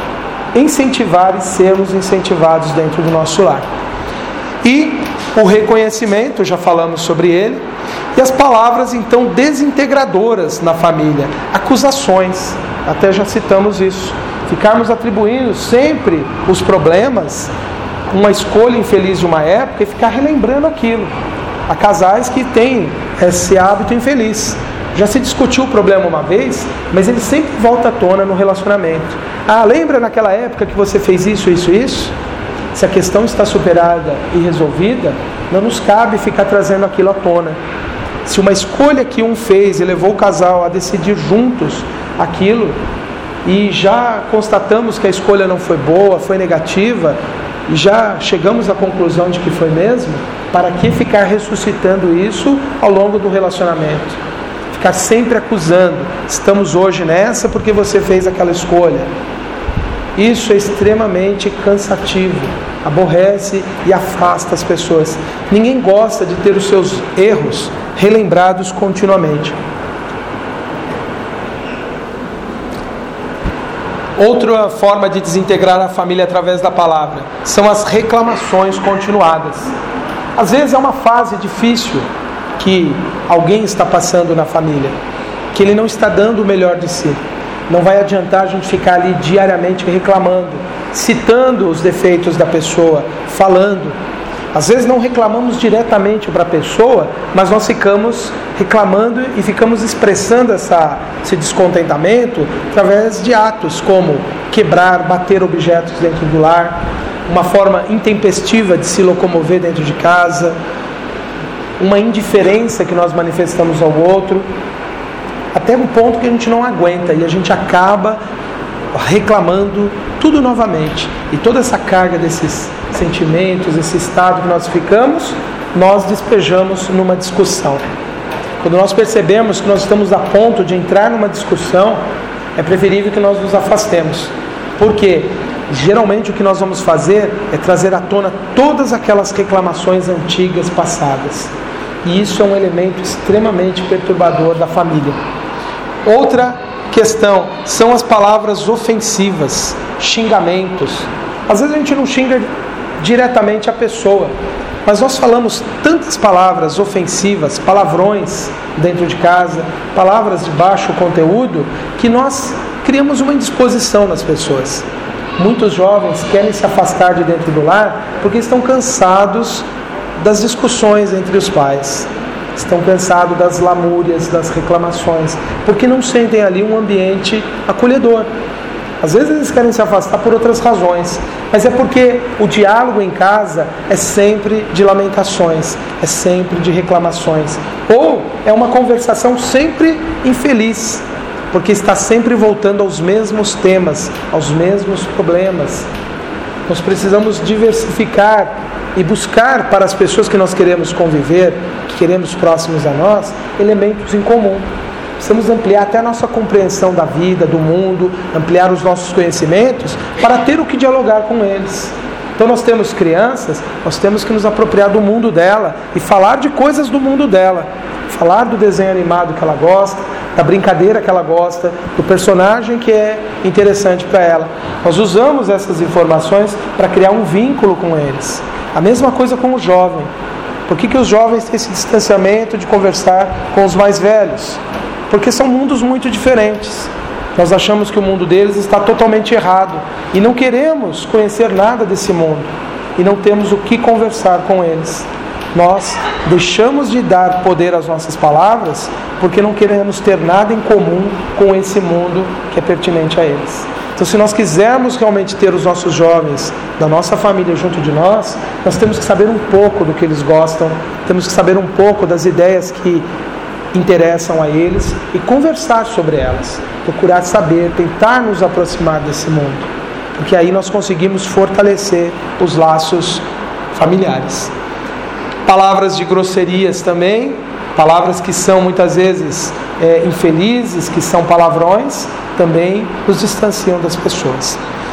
incentivar e sermos incentivados dentro do nosso lar. E o reconhecimento, já falamos sobre ele, e as palavras então desintegradoras na família, acusações, até já citamos isso, ficarmos atribuindo sempre os problemas, uma escolha infeliz de uma época, e ficar relembrando aquilo. Há casais que têm esse hábito infeliz. Já se discutiu o problema uma vez, mas ele sempre volta à tona no relacionamento. Lembra naquela época que você fez isso, isso, isso? Se a questão está superada e resolvida, não nos cabe ficar trazendo aquilo à tona. Se uma escolha que um fez e levou o casal a decidir juntos aquilo, e já constatamos que a escolha não foi boa, foi negativa, e já chegamos à conclusão de que foi mesmo, para que ficar ressuscitando isso ao longo do relacionamento? Ficar sempre acusando, estamos hoje nessa porque você fez aquela escolha. Isso é extremamente cansativo, aborrece e afasta as pessoas. Ninguém gosta de ter os seus erros relembrados continuamente. Outra forma de desintegrar a família através da palavra são as reclamações continuadas. Às vezes é uma fase difícil que alguém está passando na família, que ele não está dando o melhor de si. Não vai adiantar a gente ficar ali diariamente reclamando, citando os defeitos da pessoa, falando. Às vezes não reclamamos diretamente para a pessoa, mas nós ficamos reclamando e ficamos expressando esse descontentamento através de atos como quebrar, bater objetos dentro do lar, uma forma intempestiva de se locomover dentro de casa, uma indiferença que nós manifestamos ao outro, até um ponto que a gente não aguenta e a gente acaba reclamando tudo novamente. E toda essa carga desses sentimentos, esse estado que nós ficamos, nós despejamos numa discussão. Quando nós percebemos que nós estamos a ponto de entrar numa discussão, é preferível que nós nos afastemos. Por quê? Geralmente o que nós vamos fazer é trazer à tona todas aquelas reclamações antigas, passadas. E isso é um elemento extremamente perturbador da família. Outra questão são as palavras ofensivas, xingamentos. Às vezes a gente não xinga diretamente a pessoa, mas nós falamos tantas palavras ofensivas, palavrões dentro de casa, palavras de baixo conteúdo, que nós criamos uma indisposição nas pessoas. Muitos jovens querem se afastar de dentro do lar porque estão cansados das discussões entre os pais. Estão cansados das lamúrias, das reclamações, porque não sentem ali um ambiente acolhedor. Às vezes eles querem se afastar por outras razões, mas é porque o diálogo em casa é sempre de lamentações, é sempre de reclamações, ou é uma conversação sempre infeliz, porque está sempre voltando aos mesmos temas, aos mesmos problemas. Nós precisamos diversificar e buscar para as pessoas que nós queremos conviver, que queremos próximos a nós, elementos em comum. Precisamos ampliar até a nossa compreensão da vida, do mundo, ampliar os nossos conhecimentos para ter o que dialogar com eles. Então nós temos crianças, nós temos que nos apropriar do mundo dela e falar de coisas do mundo dela. Falar do desenho animado que ela gosta, da brincadeira que ela gosta, do personagem que é interessante para ela. Nós usamos essas informações para criar um vínculo com eles. A mesma coisa com o jovem. Por que os jovens têm esse distanciamento de conversar com os mais velhos? Porque são mundos muito diferentes. Nós achamos que o mundo deles está totalmente errado e não queremos conhecer nada desse mundo e não temos o que conversar com eles. Nós deixamos de dar poder às nossas palavras porque não queremos ter nada em comum com esse mundo que é pertinente a eles. Então, se nós quisermos realmente ter os nossos jovens da nossa família junto de nós, nós temos que saber um pouco do que eles gostam, temos que saber um pouco das ideias que interessam a eles e conversar sobre elas, procurar saber, tentar nos aproximar desse mundo, porque aí nós conseguimos fortalecer os laços familiares. Palavras de grosserias também, palavras que são muitas vezes infelizes, que são palavrões, também nos distanciam das pessoas.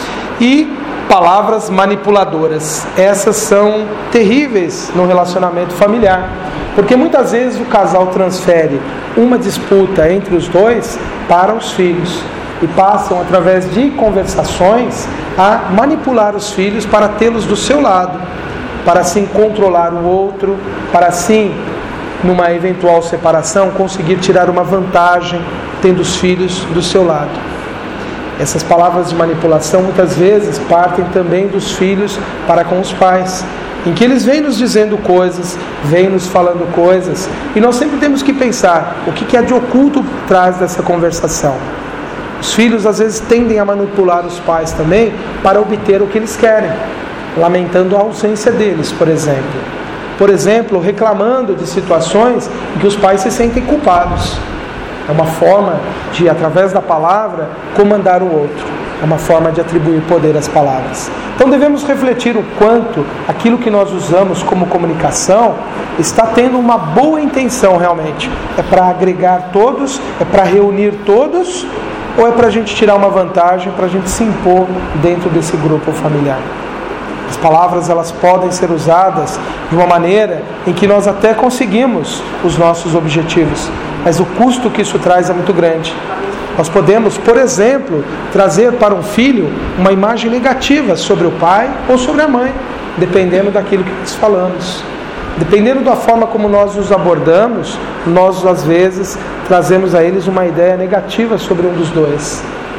E palavras manipuladoras, essas são terríveis no relacionamento familiar, porque muitas vezes o casal transfere uma disputa entre os dois para os filhos. e passam, através de conversações, a manipular os filhos para tê-los do seu lado, para assim controlar o outro, para assim, numa eventual separação, conseguir tirar uma vantagem tendo os filhos do seu lado. Essas palavras de manipulação muitas vezes partem também dos filhos para com os pais, em que eles vêm nos dizendo coisas, vêm nos falando coisas, e nós sempre temos que pensar o que é de oculto por trás dessa conversação. Os filhos às vezes tendem a manipular os pais também para obter o que eles querem, lamentando a ausência deles, por exemplo. Por exemplo, reclamando de situações em que os pais se sentem culpados. É uma forma de, através da palavra, comandar o outro. É uma forma de atribuir poder às palavras. Então devemos refletir o quanto aquilo que nós usamos como comunicação está tendo uma boa intenção realmente. É para agregar todos? É para reunir todos? Ou é para a gente tirar uma vantagem, para a gente se impor dentro desse grupo familiar? As palavras, elas podem ser usadas de uma maneira em que nós até conseguimos os nossos objetivos, mas o custo que isso traz é muito grande. Nós podemos, por exemplo, trazer para um filho uma imagem negativa sobre o pai ou sobre a mãe, dependendo daquilo que nós falamos. Dependendo da forma como nós os abordamos, nós às vezes trazemos a eles uma ideia negativa sobre um dos dois.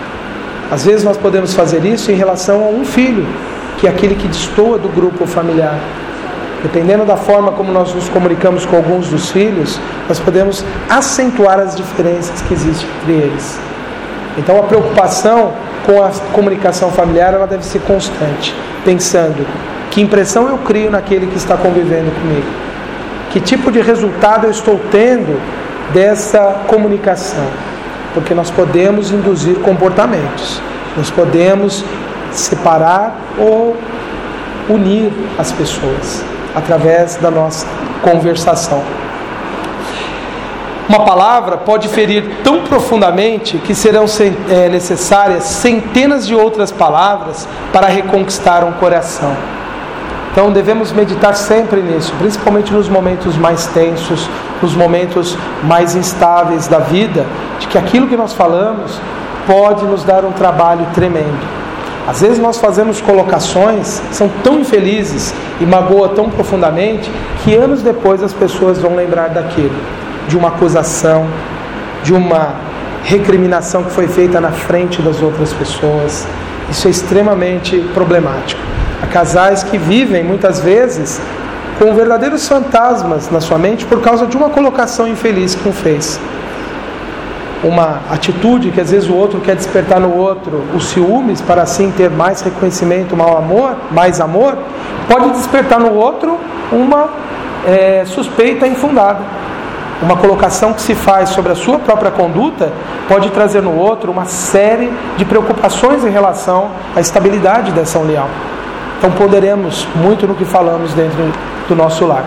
Às vezes nós podemos fazer isso em relação a um filho, que é aquele que destoa do grupo familiar. Dependendo da forma como nós nos comunicamos com alguns dos filhos, nós podemos acentuar as diferenças que existem entre eles. Então a preocupação com a comunicação familiar, ela deve ser constante, pensando: que impressão eu crio naquele que está convivendo comigo? Que tipo de resultado eu estou tendo dessa comunicação? Porque nós podemos induzir comportamentos, nós podemos separar ou unir as pessoas através da nossa conversação. Uma palavra pode ferir tão profundamente que serão necessárias centenas de outras palavras para reconquistar um coração. Então devemos meditar sempre nisso, principalmente nos momentos mais tensos, nos momentos mais instáveis da vida, de que aquilo que nós falamos pode nos dar um trabalho tremendo. Às vezes nós fazemos colocações que são tão infelizes e magoam tão profundamente que anos depois as pessoas vão lembrar daquilo, de uma acusação, de uma recriminação que foi feita na frente das outras pessoas. Isso é extremamente problemático. Há casais que vivem muitas vezes com verdadeiros fantasmas na sua mente por causa de uma colocação infeliz que um fez. Uma atitude que às vezes o outro quer despertar no outro, os ciúmes, para assim ter mais reconhecimento, mais amor, pode despertar no outro uma suspeita infundada. Uma colocação que se faz sobre a sua própria conduta pode trazer no outro uma série de preocupações em relação à estabilidade dessa união. Então ponderemos muito no que falamos dentro do nosso lar.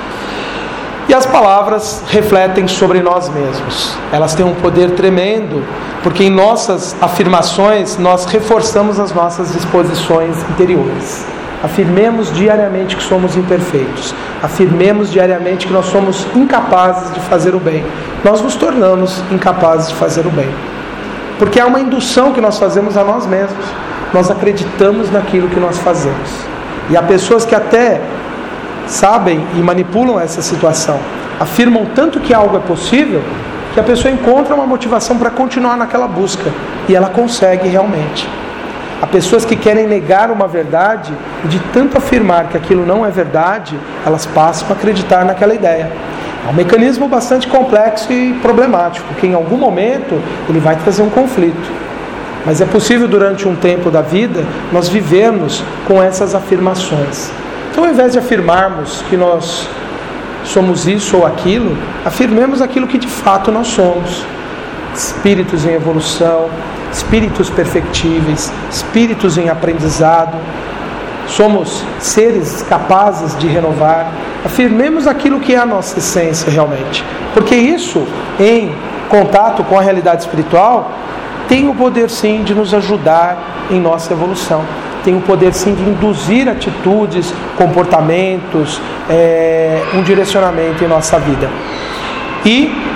E as palavras refletem sobre nós mesmos. Elas têm um poder tremendo, porque em nossas afirmações nós reforçamos as nossas disposições interiores. Afirmemos diariamente que somos imperfeitos. Afirmemos diariamente que nós somos incapazes de fazer o bem. Nós nos tornamos incapazes de fazer o bem. Porque há uma indução que nós fazemos a nós mesmos. Nós acreditamos naquilo que nós fazemos. E há pessoas que até sabem e manipulam essa situação. Afirmam tanto que algo é possível, que a pessoa encontra uma motivação para continuar naquela busca. E ela consegue realmente. Há pessoas que querem negar uma verdade e de tanto afirmar que aquilo não é verdade, elas passam a acreditar naquela ideia. É um mecanismo bastante complexo e problemático, porque em algum momento ele vai trazer um conflito. Mas é possível durante um tempo da vida nós vivermos com essas afirmações. Então, ao invés de afirmarmos que nós somos isso ou aquilo, afirmemos aquilo que de fato nós somos. Espíritos em evolução, espíritos perfectíveis, espíritos em aprendizado. Somos seres capazes de renovar. Afirmemos aquilo que é a nossa essência realmente. Porque isso, em contato com a realidade espiritual, tem o poder sim de nos ajudar em nossa evolução. Tem o poder sim de induzir atitudes, comportamentos, um direcionamento em nossa vida. E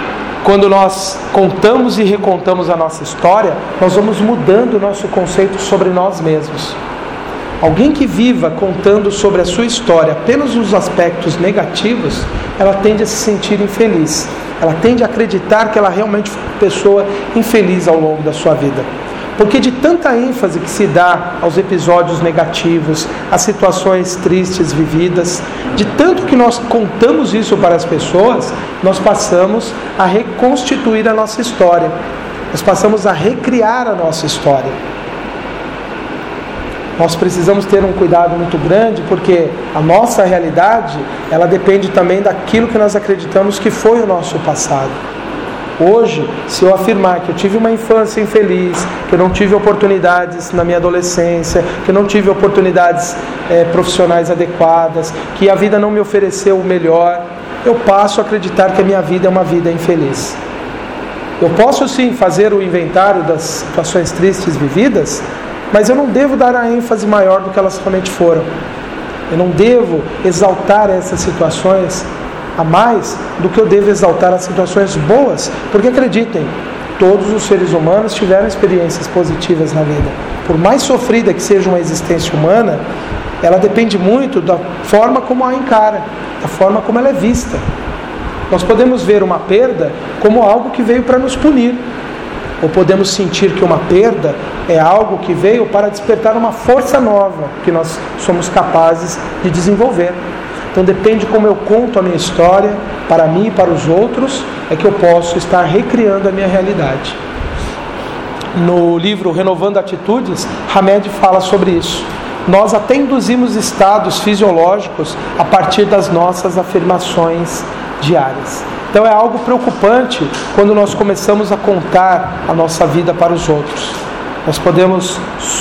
quando nós contamos e recontamos a nossa história, nós vamos mudando o nosso conceito sobre nós mesmos. Alguém que viva contando sobre a sua história apenas os aspectos negativos, ela tende a se sentir infeliz. Ela tende a acreditar que ela realmente foi uma pessoa infeliz ao longo da sua vida. Porque de tanta ênfase que se dá aos episódios negativos, às situações tristes vividas, de tanto que nós contamos isso para as pessoas, nós passamos a reconstituir a nossa história. Nós passamos a recriar a nossa história. Nós precisamos ter um cuidado muito grande, porque a nossa realidade, ela depende também daquilo que nós acreditamos que foi o nosso passado. Hoje, se eu afirmar que eu tive uma infância infeliz, que eu não tive oportunidades na minha adolescência, que eu não tive oportunidades profissionais adequadas, que a vida não me ofereceu o melhor, eu passo a acreditar que a minha vida é uma vida infeliz. Eu posso sim fazer o inventário das situações tristes vividas, mas eu não devo dar a ênfase maior do que elas realmente foram. Eu não devo exaltar essas situações a mais do que eu devo exaltar as situações boas, porque acreditem, todos os seres humanos tiveram experiências positivas na vida. Por mais sofrida que seja uma existência humana, ela depende muito da forma como a encara, da forma como ela é vista. Nós podemos ver uma perda como algo que veio para nos punir, ou podemos sentir que uma perda é algo que veio para despertar uma força nova que nós somos capazes de desenvolver. Então depende como eu conto a minha história, para mim e para os outros, é que eu posso estar recriando a minha realidade. No livro Renovando Atitudes, Hamed fala sobre isso. Nós até induzimos estados fisiológicos a partir das nossas afirmações diárias. Então é algo preocupante quando nós começamos a contar a nossa vida para os outros. Nós podemos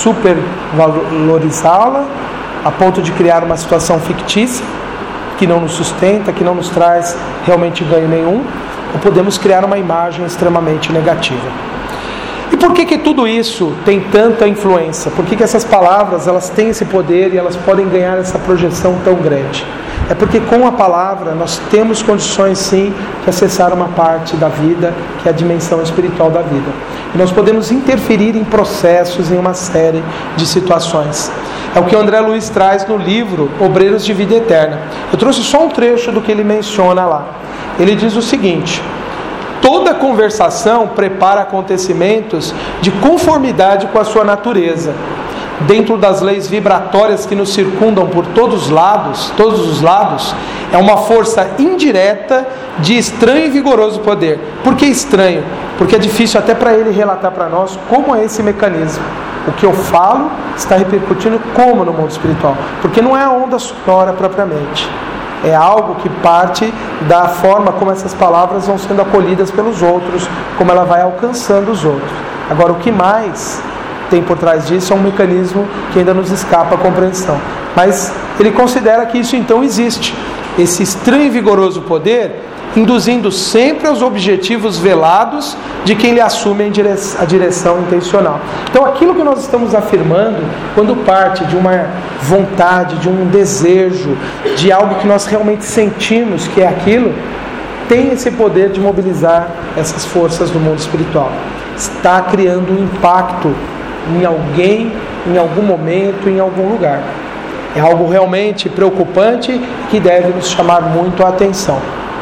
supervalorizá-la a ponto de criar uma situação fictícia que não nos sustenta, que não nos traz realmente ganho nenhum, ou podemos criar uma imagem extremamente negativa. E por que tudo isso tem tanta influência? Por que essas palavras elas têm esse poder e elas podem ganhar essa projeção tão grande? É porque com a palavra nós temos condições sim de acessar uma parte da vida, que é a dimensão espiritual da vida. E nós podemos interferir em processos, em uma série de situações. É o que o André Luiz traz no livro Obreiros de Vida Eterna. Eu trouxe só um trecho do que ele menciona lá. Ele diz o seguinte: toda conversação prepara acontecimentos de conformidade com a sua natureza. Dentro das leis vibratórias que nos circundam por todos os lados, é uma força indireta de estranho e vigoroso poder. Por que estranho? Porque é difícil até para ele relatar para nós como é esse mecanismo. O que eu falo está repercutindo como no mundo espiritual, porque não é a onda sonora propriamente. É algo que parte da forma como essas palavras vão sendo acolhidas pelos outros, como ela vai alcançando os outros. Agora, o que mais tem por trás disso é um mecanismo que ainda nos escapa a compreensão. Mas ele considera que isso então existe. Esse estranho e vigoroso poder, induzindo sempre aos objetivos velados de quem lhe assume a direção intencional. Então aquilo que nós estamos afirmando, quando parte de uma vontade, de um desejo, de algo que nós realmente sentimos que é aquilo, tem esse poder de mobilizar essas forças do mundo espiritual. Está criando um impacto em alguém, em algum momento, em algum lugar. É algo realmente preocupante que deve nos chamar muito a atenção.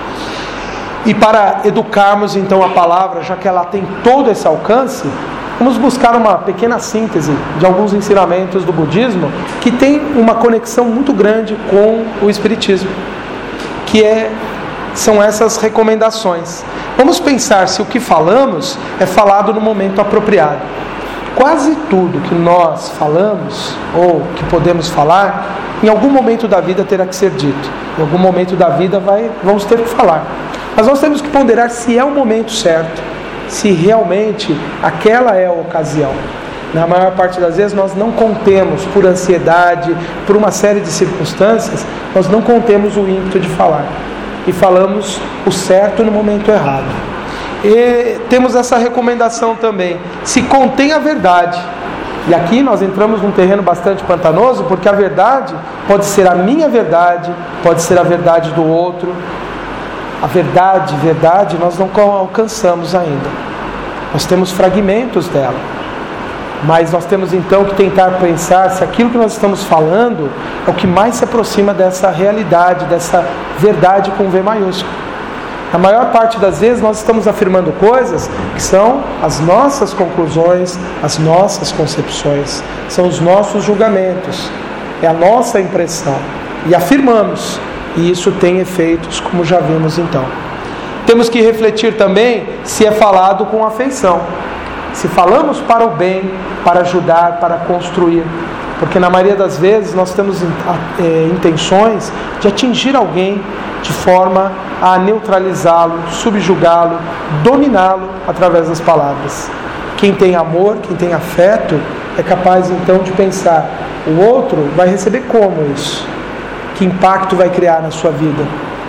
E para educarmos então a palavra, já que ela tem todo esse alcance, vamos buscar uma pequena síntese de alguns ensinamentos do budismo que tem uma conexão muito grande com o espiritismo, que são essas recomendações. Vamos pensar se o que falamos é falado no momento apropriado. Quase tudo que nós falamos, ou que podemos falar, em algum momento da vida terá que ser dito. Em algum momento da vida vamos ter que falar. Mas nós temos que ponderar se é o momento certo, se realmente aquela é a ocasião. Na maior parte das vezes nós não contemos, por ansiedade, por uma série de circunstâncias, nós não contemos o ímpeto de falar. E falamos o certo no momento errado. E temos essa recomendação também: se contém a verdade. E aqui nós entramos num terreno bastante pantanoso, porque a verdade pode ser a minha verdade, pode ser a verdade do outro. a verdade, nós não alcançamos ainda. Nós temos fragmentos dela. Mas nós temos então que tentar pensar se aquilo que nós estamos falando é o que mais se aproxima dessa realidade, dessa verdade com V maiúsculo. Na maior parte das vezes nós estamos afirmando coisas que são as nossas conclusões, as nossas concepções, são os nossos julgamentos, é a nossa impressão. E afirmamos, e isso tem efeitos, como já vimos então. Temos que refletir também se é falado com afeição. Se falamos para o bem, para ajudar, para construir. Porque na maioria das vezes nós temos intenções de atingir alguém de forma a neutralizá-lo, subjugá-lo, dominá-lo através das palavras. Quem tem amor, quem tem afeto, é capaz então de pensar, o outro vai receber como isso? Que impacto vai criar na sua vida?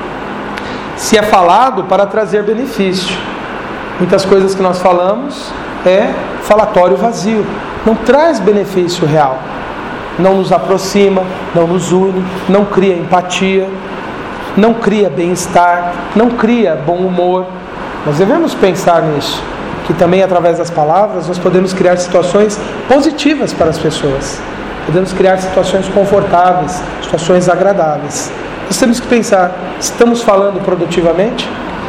Se é falado para trazer benefício. Muitas coisas que nós falamos é falatório vazio, não traz benefício real, não nos aproxima, não nos une, não cria empatia, não cria bem-estar, não cria bom humor. Nós devemos pensar nisso, que também através das palavras nós podemos criar situações positivas para as pessoas, podemos criar situações confortáveis, situações agradáveis. Nós temos que pensar, estamos falando produtivamente?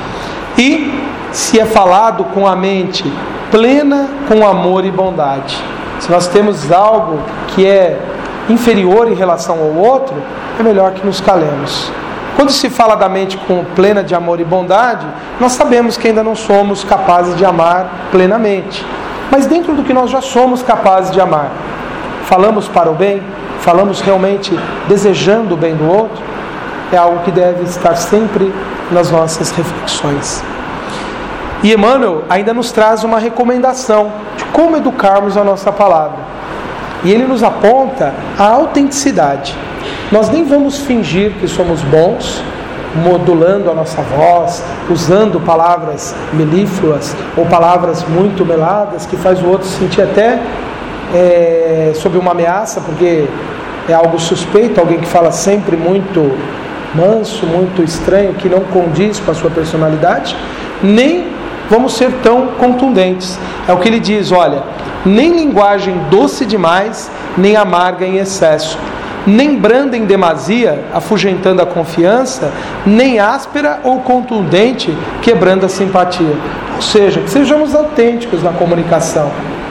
E se é falado com a mente plena com amor e bondade. Se nós temos algo que é inferior em relação ao outro, é melhor que nos calemos. Quando se fala da mente plena de amor e bondade, nós sabemos que ainda não somos capazes de amar plenamente. Mas dentro do que nós já somos capazes de amar, falamos para o bem? Falamos realmente desejando o bem do outro? É algo que deve estar sempre nas nossas reflexões. E Emmanuel ainda nos traz uma recomendação de como educarmos a nossa palavra. E ele nos aponta a autenticidade. Nós nem vamos fingir que somos bons, modulando a nossa voz, usando palavras melífluas ou palavras muito meladas, que faz o outro se sentir até sob uma ameaça, porque é algo suspeito, alguém que fala sempre muito manso, muito estranho, que não condiz com a sua personalidade, nem vamos ser tão contundentes. É o que ele diz, olha, nem linguagem doce demais, nem amarga em excesso, nem branda em demasia, afugentando a confiança, nem áspera ou contundente, quebrando a simpatia. Ou seja, que sejamos autênticos na comunicação,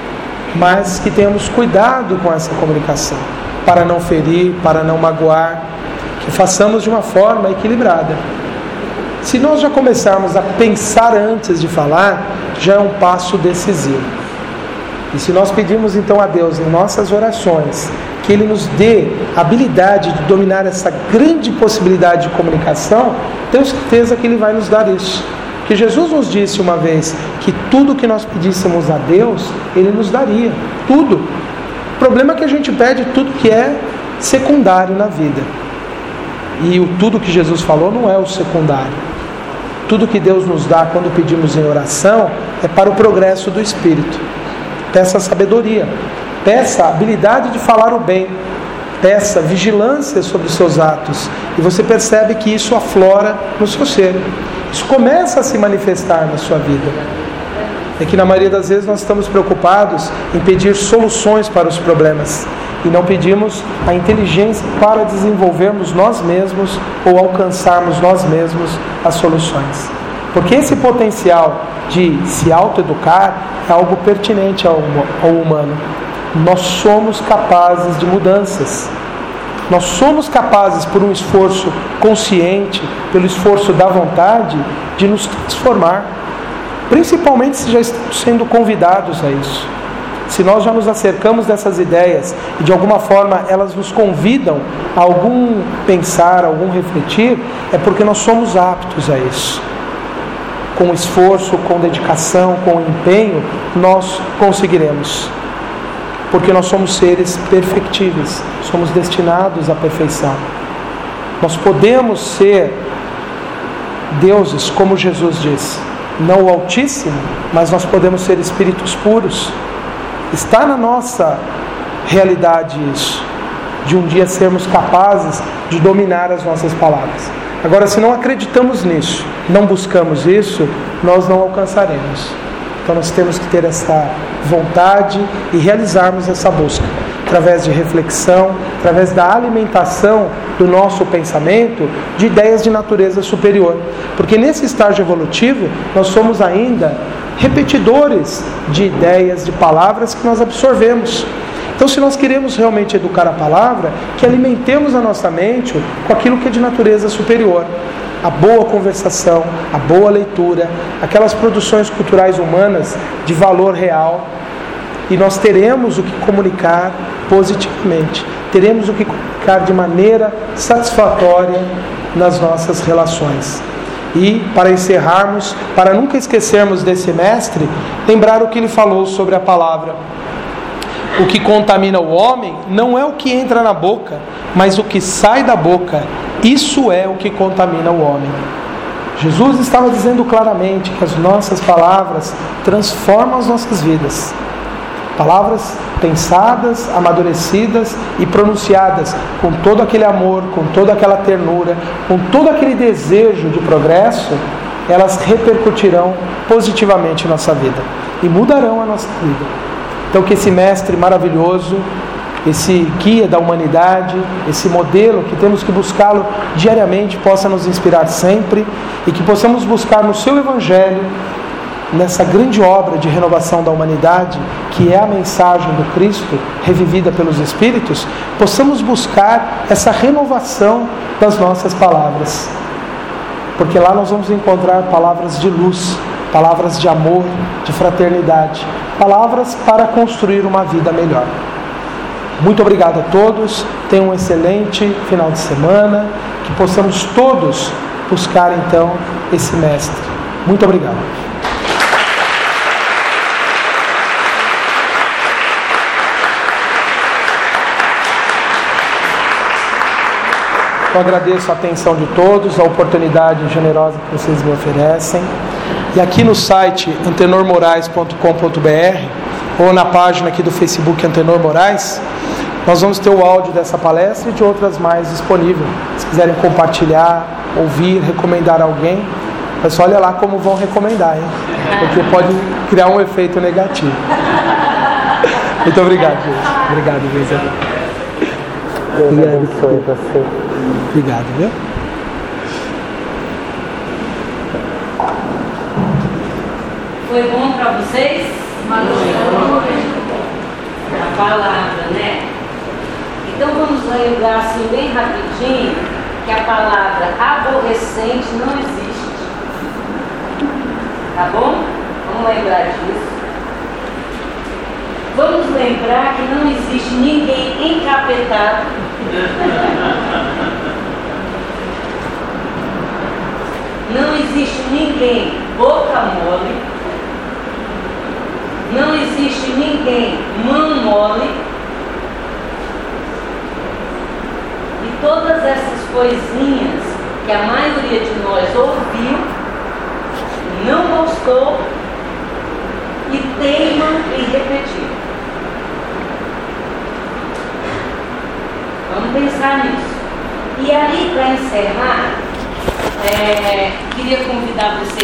mas que tenhamos cuidado com essa comunicação, para não ferir, para não magoar, que façamos de uma forma equilibrada. Se nós já começarmos a pensar antes de falar, já é um passo decisivo. E se nós pedimos então a Deus em nossas orações que Ele nos dê a habilidade de dominar essa grande possibilidade de comunicação, tenho certeza que Ele vai nos dar isso. Porque Jesus nos disse uma vez que tudo que nós pedíssemos a Deus, Ele nos daria. Tudo. O problema é que a gente pede tudo que é secundário na vida. E o tudo que Jesus falou não é o secundário. Tudo que Deus nos dá quando pedimos em oração é para o progresso do Espírito. Peça sabedoria, peça habilidade de falar o bem, peça vigilância sobre os seus atos. E você percebe que isso aflora no seu ser. Isso começa a se manifestar na sua vida. É que na maioria das vezes nós estamos preocupados em pedir soluções para os problemas e não pedimos a inteligência para desenvolvermos nós mesmos ou alcançarmos nós mesmos as soluções. Porque esse potencial de se autoeducar é algo pertinente ao humano. Nós somos capazes de mudanças. Nós somos capazes, por um esforço consciente, pelo esforço da vontade, de nos transformar. Principalmente se já estamos sendo convidados a isso. Se nós já nos acercamos dessas ideias e de alguma forma elas nos convidam a algum pensar, a algum refletir, é porque nós somos aptos a isso. Com esforço, com dedicação, com empenho, nós conseguiremos. Porque nós somos seres perfectíveis, somos destinados à perfeição. Nós podemos ser deuses, como Jesus disse. Não o Altíssimo, mas nós podemos ser espíritos puros. Está na nossa realidade isso, de um dia sermos capazes de dominar as nossas palavras. Agora, se não acreditamos nisso, não buscamos isso, nós não alcançaremos. Então nós temos que ter essa vontade e realizarmos essa busca, através de reflexão, através da alimentação do nosso pensamento de ideias de natureza superior. Porque nesse estágio evolutivo, nós somos ainda repetidores de ideias, de palavras que nós absorvemos. Então, se nós queremos realmente educar a palavra, que alimentemos a nossa mente com aquilo que é de natureza superior. A boa conversação, a boa leitura, aquelas produções culturais humanas de valor real. E nós teremos o que comunicar positivamente. Teremos o que comunicar de maneira satisfatória nas nossas relações. E, para encerrarmos, para nunca esquecermos desse mestre, lembrar o que ele falou sobre a palavra. O que contamina o homem não é o que entra na boca, mas o que sai da boca. Isso é o que contamina o homem. Jesus estava dizendo claramente que as nossas palavras transformam as nossas vidas. Palavras pensadas, amadurecidas e pronunciadas com todo aquele amor, com toda aquela ternura, com todo aquele desejo de progresso, elas repercutirão positivamente em nossa vida e mudarão a nossa vida. Então, que esse mestre maravilhoso, esse guia da humanidade, esse modelo que temos que buscá-lo diariamente, possa nos inspirar sempre e que possamos buscar no seu Evangelho, nessa grande obra de renovação da humanidade, que é a mensagem do Cristo revivida pelos Espíritos, possamos buscar essa renovação das nossas palavras. Porque lá nós vamos encontrar palavras de luz, palavras de amor, de fraternidade, palavras para construir uma vida melhor. Muito obrigado a todos, tenham um excelente final de semana, que possamos todos buscar então esse mestre. Muito obrigado. Eu agradeço a atenção de todos, a oportunidade generosa que vocês me oferecem. E aqui no site antenormorais.com.br ou na página aqui do Facebook Antenor Morais, nós vamos ter o áudio dessa palestra e de outras mais disponível. Se quiserem compartilhar, ouvir, recomendar alguém, mas olha lá como vão recomendar, hein? Porque pode criar um efeito negativo. Muito obrigado, gente. Obrigado, Luísa. Deus abençoe você. Obrigado, viu? Foi bom para vocês? A palavra, né? Então vamos lembrar assim bem rapidinho que a palavra aborrecente não existe. Tá bom? Vamos lembrar disso. Vamos lembrar que não existe ninguém encapetado. Não existe ninguém boca mole. Não existe ninguém mão mole. E todas essas coisinhas que a maioria de nós ouviu, não gostou e teima em repetir. Vamos pensar nisso. E aí, para encerrar, queria convidar vocês